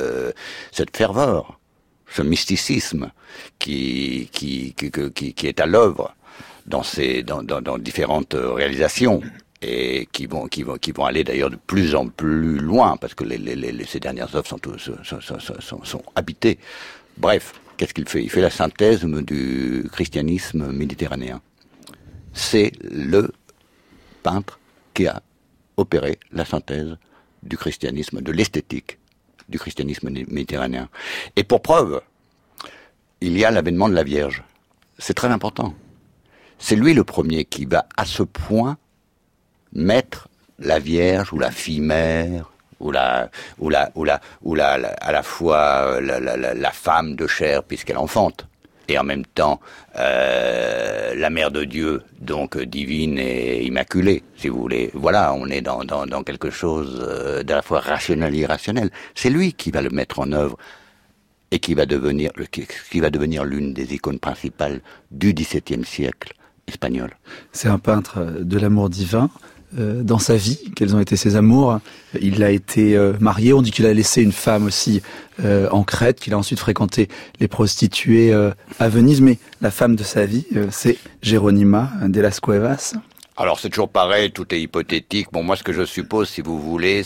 ferveur, ce mysticisme qui est à l'œuvre dans différentes réalisations, et qui vont aller d'ailleurs de plus en plus loin, parce que ces dernières œuvres sont habitées. Bref, qu'est-ce qu'il fait? Il fait la synthèse du christianisme méditerranéen. C'est le peintre qui a opéré la synthèse du christianisme, de l'esthétique du christianisme méditerranéen. Et pour preuve, il y a l'avènement de la Vierge. C'est très important. C'est lui le premier qui va à ce point mettre la Vierge ou la fille mère ou à la fois la femme de chair puisqu'elle enfante et en même temps la mère de Dieu, donc divine et immaculée, si vous voulez. Voilà, on est dans quelque chose d'à la fois rationnel et irrationnel. C'est lui qui va le mettre en œuvre et qui va devenir l'une des icônes principales du XVIIe siècle espagnol. C'est un peintre de l'amour divin. Dans sa vie, quels ont été ses amours? Il a été marié, on dit qu'il a laissé une femme aussi en Crète, qu'il a ensuite fréquenté les prostituées à Venise, mais la femme de sa vie, c'est Jerónima de las Cuevas. Alors c'est toujours pareil, tout est hypothétique. Bon, moi ce que je suppose, si vous voulez,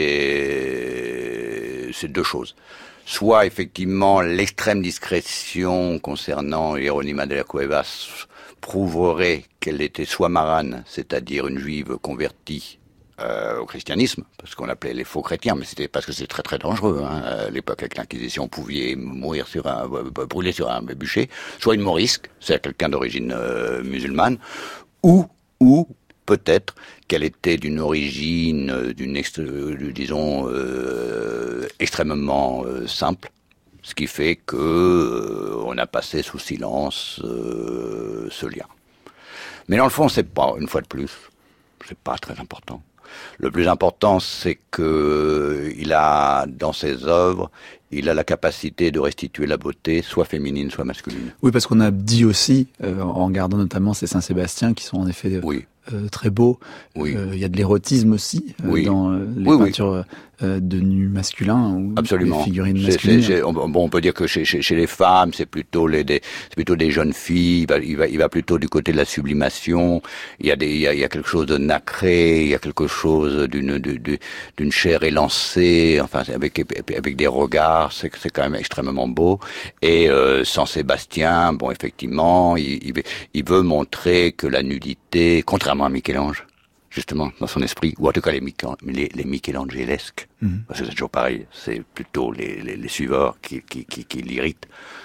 c'est deux choses. Soit effectivement l'extrême discrétion concernant Jerónima de las Cuevas prouverait qu'elle était soit marane, c'est-à-dire une juive convertie au christianisme, parce qu'on appelait les faux chrétiens, mais c'était parce que c'est très très dangereux. À l'époque, avec l'Inquisition, on pouvait brûler sur un bûcher, soit une morisque, c'est quelqu'un d'origine musulmane, ou peut-être qu'elle était d'une origine, disons, extrêmement simple, ce qui fait que on a passé sous silence ce lien. Mais dans le fond, c'est pas, une fois de plus, c'est pas très important. Le plus important, c'est que il a, dans ses œuvres, il a la capacité de restituer la beauté, soit féminine, soit masculine. Oui, parce qu'on a dit aussi, en regardant notamment ces Saint-Sébastien, qui sont en effet très beaux, il y a de l'érotisme aussi dans les peintures de nus masculins ou absolument. Les figurines masculines. On peut dire que chez les femmes, c'est plutôt des jeunes filles. Il va plutôt du côté de la sublimation. Il y a quelque chose de nacré. Il y a quelque chose d'une chair élancée. Enfin, avec des regards, c'est quand même extrêmement beau. Et Saint-Sébastien, bon, effectivement, il veut montrer que la nudité, contrairement à Michel-Ange, justement, dans son esprit, ou en tout cas les Michelangelesques, parce que c'est toujours pareil, c'est plutôt les suiveurs qui l'irritent,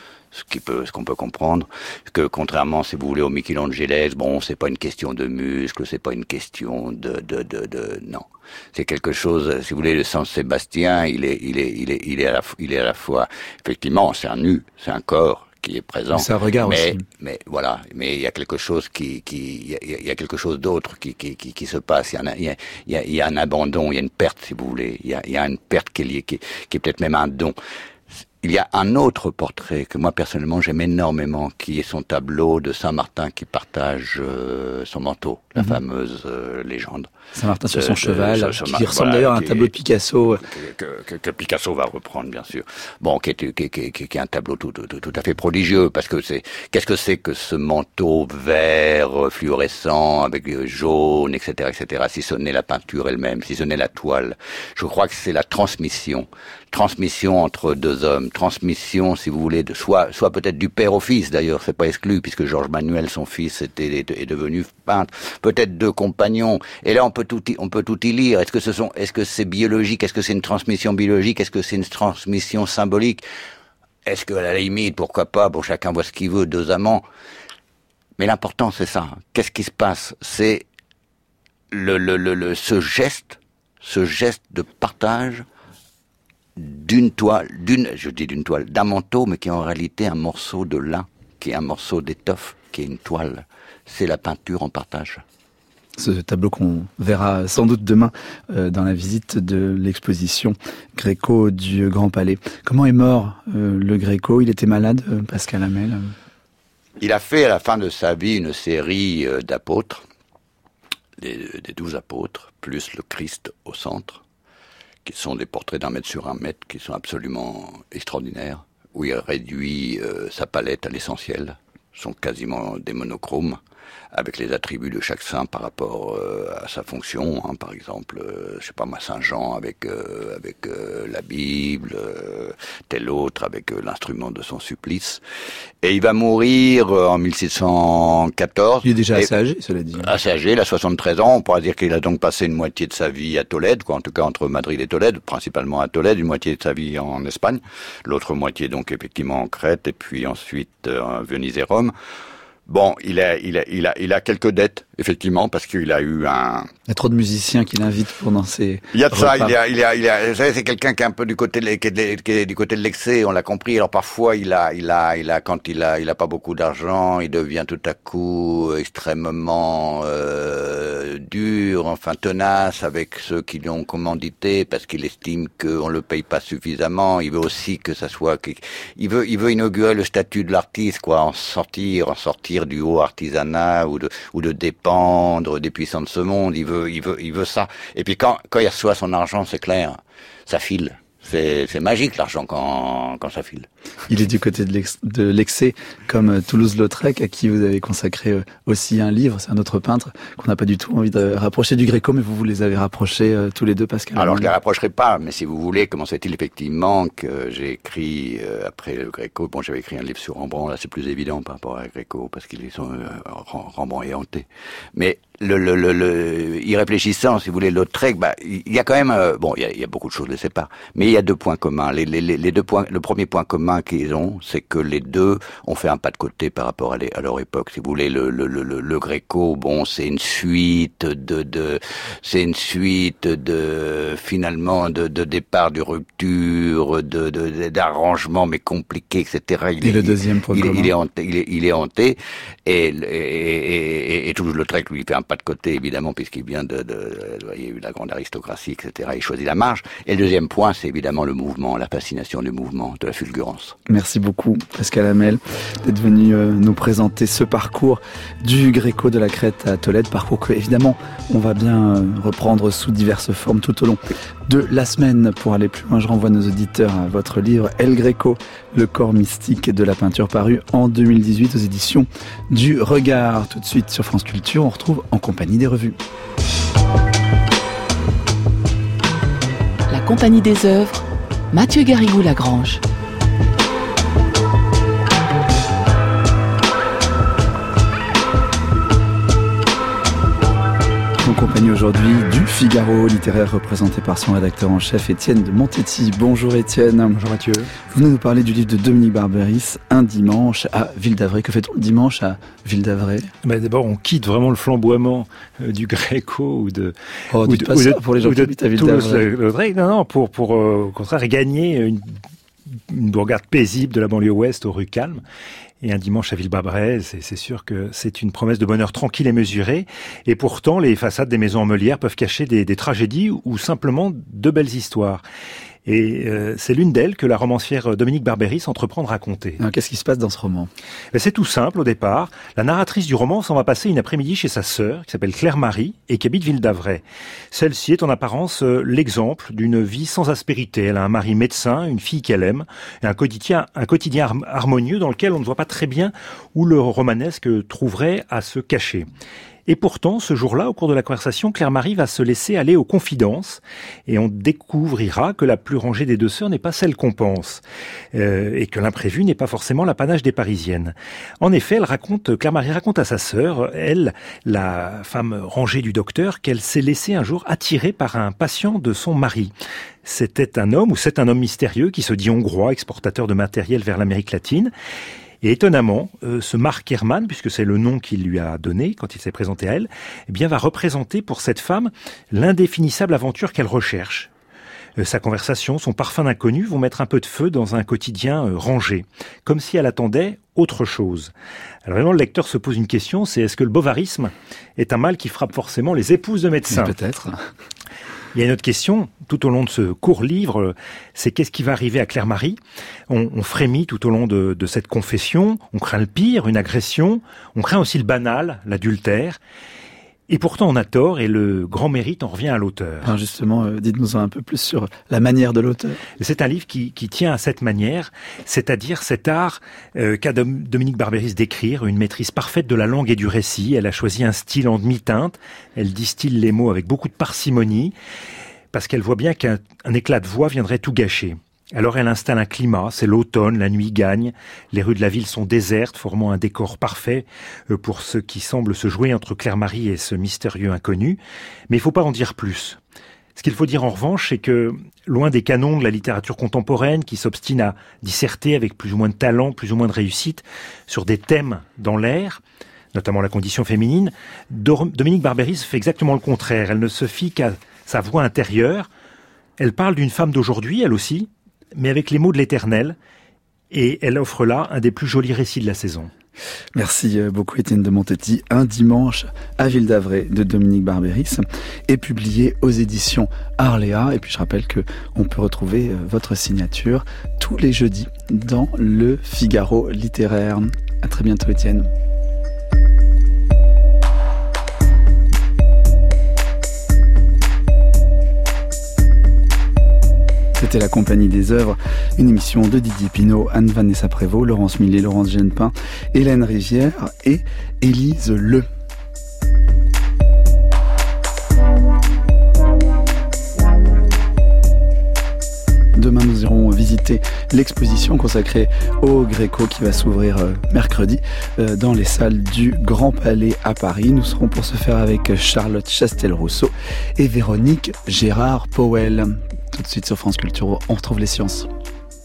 ce qu'on peut comprendre, que contrairement, si vous voulez, au Michelangelesque, bon, c'est pas une question de muscles, c'est pas une question non. C'est quelque chose, si vous voulez, le Saint-Sébastien, il est à la fois, effectivement, c'est un nu, c'est un corps, qui est présent. C'est un regard aussi. Mais voilà, mais il y a quelque chose il y a quelque chose d'autre qui se passe. Il y a un abandon, il y a une perte, si vous voulez. Il y a une perte qui est peut-être même un don. Il y a un autre portrait que moi personnellement j'aime énormément, qui est son tableau de Saint-Martin qui partage son manteau, la fameuse légende. Saint-Martin sur son cheval, qui ressemble d'ailleurs à un tableau de Picasso. Que Picasso va reprendre, bien sûr. Bon, qui est un tableau tout à fait prodigieux, parce que qu'est-ce que c'est que ce manteau vert fluorescent avec jaune, etc., si ce n'est la peinture elle-même, si ce n'est la toile. Je crois que c'est la transmission entre deux hommes, transmission, si vous voulez, soit peut-être du père au fils, d'ailleurs, c'est pas exclu, puisque Georges Manuel, son fils, est devenu peintre, peut-être deux compagnons, et là on peut tout y lire. Est-ce que c'est biologique, est-ce que c'est une transmission biologique, est-ce que c'est une transmission symbolique, est-ce que à la limite, pourquoi pas, bon, chacun voit ce qu'il veut, deux amants, mais l'important c'est ça, qu'est-ce qui se passe, c'est ce geste de partage d'un manteau, mais qui est en réalité un morceau de lin, qui est un morceau d'étoffe, qui est une toile. C'est la peinture en partage. Ce tableau qu'on verra sans doute demain dans la visite de l'exposition Gréco du Grand Palais. Comment est mort le Gréco? Il était malade, Pascal Hamel? Il a fait à la fin de sa vie une série d'apôtres, des 12 apôtres, plus le Christ au centre, qui sont des portraits d'1 mètre sur 1 mètre, qui sont absolument extraordinaires, où il réduit sa palette à l'essentiel, sont quasiment des monochromes, avec les attributs de chaque saint par rapport à sa fonction, hein, par exemple, je sais pas moi, Saint Jean avec la Bible, tel autre avec l'instrument de son supplice. Et il va mourir en 1614. Il est déjà assez âgé, cela dit. Assez âgé, il a 73 ans, on pourra dire qu'il a donc passé une moitié de sa vie à Tolède, quoi, en tout cas entre Madrid et Tolède, principalement à Tolède, une moitié de sa vie en Espagne, l'autre moitié donc effectivement en Crète, et puis ensuite Venise et Rome. Bon, il a quelques dettes, effectivement, parce qu'il a eu un... Il y a trop de musiciens qui l'invitent pendant ses... Il y a de ça, c'est quelqu'un qui est un peu du côté de l'excès, on l'a compris. Alors parfois, quand il a pas beaucoup d'argent, il devient tout à coup extrêmement dur, enfin tenace avec ceux qui l'ont commandité, parce qu'il estime qu'on le paye pas suffisamment. Il veut aussi que ça soit... Il veut inaugurer le statut de l'artiste, quoi, en sortir du haut artisanat ou de dépendre des puissants de ce monde. Il veut ça. Et puis quand il reçoit son argent, c'est clair, ça file. C'est magique l'argent quand ça file. Il est du côté de l'excès, comme Toulouse-Lautrec, à qui vous avez consacré aussi un livre. C'est un autre peintre qu'on n'a pas du tout envie de rapprocher du Gréco, mais vous les avez rapprochés tous les deux, Pascal. Alors je les rapprocherai pas, mais si vous voulez, comment se fait-il effectivement que j'ai écrit après le Gréco, bon, j'avais écrit un livre sur Rembrandt, là c'est plus évident par rapport à Gréco, parce qu'ils sont Rembrandt est hanté. Mais y réfléchissant, si vous voulez, Lautrec, il y a quand même, il y a beaucoup de choses les séparent, mais il y a 2 points communs. Les 2 points, le premier point commun qu'ils ont, c'est que les deux ont fait un pas de côté par rapport à leur époque. Si vous voulez, le Gréco, bon, c'est une suite finalement de départ, de rupture, d'arrangement, mais compliqué, etc. Le deuxième point commun. Il est hanté, et Toulouse-Lautrec, lui, fait un pas de côté, évidemment, puisqu'il vient il y a eu la grande aristocratie, etc. Il choisit la marge. Et le deuxième point, c'est évidemment le mouvement, la fascination du mouvement, de la fulgurance. Merci beaucoup, Pascal Hamel, d'être venu nous présenter ce parcours du Gréco de la Crète à Tolède. Parcours que, évidemment, on va bien reprendre sous diverses formes tout au long de la semaine. Pour aller plus loin, je renvoie nos auditeurs à votre livre El Greco, le corps mystique de la peinture, paru en 2018 aux éditions du Regard. Tout de suite sur France Culture, on retrouve En compagnie des revues. La compagnie des œuvres, Mathieu Garrigou-Lagrange. En compagnie aujourd'hui du Figaro littéraire représenté par son rédacteur en chef Étienne de Montetti. Bonjour Étienne. Bonjour Mathieu. Vous venez nous parler du livre de Dominique Barberis, Un dimanche à Ville-d'Avray. Que fait-on le dimanche à Ville-d'Avray ? D'abord, on quitte vraiment le flamboiement du Gréco ou de... Oh, dites pas ça pour les gens qui habitent à Ville-d'Avray. Non, pour au contraire gagner une bourgade paisible de la banlieue ouest aux rues calmes. Et un dimanche à Ville-d'Avray, c'est sûr que c'est une promesse de bonheur tranquille et mesuré. Et pourtant, les façades des maisons en meulière peuvent cacher des tragédies ou simplement de belles histoires. Et c'est l'une d'elles que la romancière Dominique Barberis entreprend de raconter. Alors, qu'est-ce qui se passe dans ce roman ? C'est tout simple au départ. La narratrice du roman s'en va passer une après-midi chez sa sœur, qui s'appelle Claire-Marie, et qui habite Ville-d'Avray. Celle-ci est en apparence l'exemple d'une vie sans aspérité. Elle a un mari médecin, une fille qu'elle aime, et un quotidien harmonieux dans lequel on ne voit pas très bien où le romanesque trouverait à se cacher. Et pourtant, ce jour-là, au cours de la conversation, Claire-Marie va se laisser aller aux confidences et on découvrira que la plus rangée des deux sœurs n'est pas celle qu'on pense et que l'imprévu n'est pas forcément l'apanage des Parisiennes. En effet, Claire-Marie raconte à sa sœur, elle, la femme rangée du docteur, qu'elle s'est laissée un jour attirer par un patient de son mari. C'est un homme mystérieux qui se dit hongrois, exportateur de matériel vers l'Amérique latine. Et étonnamment, ce Marc Hermann, puisque c'est le nom qu'il lui a donné quand il s'est présenté à elle, va représenter pour cette femme l'indéfinissable aventure qu'elle recherche. Sa conversation, son parfum d'inconnu vont mettre un peu de feu dans un quotidien rangé, comme si elle attendait autre chose. Alors vraiment, le lecteur se pose une question, c'est est-ce que le bovarisme est un mal qui frappe forcément les épouses de médecins ? Peut-être. Il y a une autre question, tout au long de ce court livre, c'est qu'est-ce qui va arriver à Claire-Marie ? On frémit tout au long de cette confession, on craint le pire, une agression, on craint aussi le banal, l'adultère. Et pourtant on a tort et le grand mérite en revient à l'auteur. Alors justement, dites-nous un peu plus sur la manière de l'auteur. C'est un livre qui tient à cette manière, c'est-à-dire cet art qu'a Dominique Barberis d'écrire, une maîtrise parfaite de la langue et du récit. Elle a choisi un style en demi-teinte, elle distille les mots avec beaucoup de parcimonie, parce qu'elle voit bien qu'un éclat de voix viendrait tout gâcher. Alors elle installe un climat, c'est l'automne, la nuit gagne, les rues de la ville sont désertes, formant un décor parfait pour ce qui semble se jouer entre Claire-Marie et ce mystérieux inconnu. Mais il ne faut pas en dire plus. Ce qu'il faut dire en revanche, c'est que, loin des canons de la littérature contemporaine qui s'obstinent à disserter avec plus ou moins de talent, plus ou moins de réussite, sur des thèmes dans l'air, notamment la condition féminine, Dominique Barberis fait exactement le contraire. Elle ne se fie qu'à sa voix intérieure. Elle parle d'une femme d'aujourd'hui, elle aussi, mais avec les mots de l'éternel, et elle offre là un des plus jolis récits de la saison. Merci beaucoup Étienne de Montetti. Un dimanche à Ville-d'Avray de Dominique Barberis est publié aux éditions Arléa. Et puis je rappelle que on peut retrouver votre signature tous les jeudis dans le Figaro littéraire. À très bientôt Étienne. C'était La Compagnie des œuvres, une émission de Didier Pinault, Anne-Vanessa Prévost, Laurence Millet, Laurence Genepin, Hélène Rivière et Élise Le. Demain, nous irons visiter l'exposition consacrée au Gréco qui va s'ouvrir mercredi dans les salles du Grand Palais à Paris. Nous serons pour ce faire avec Charlotte Chastel-Rousseau et Véronique Gérard-Powell. Tout de suite sur France Culture, on retrouve les sciences.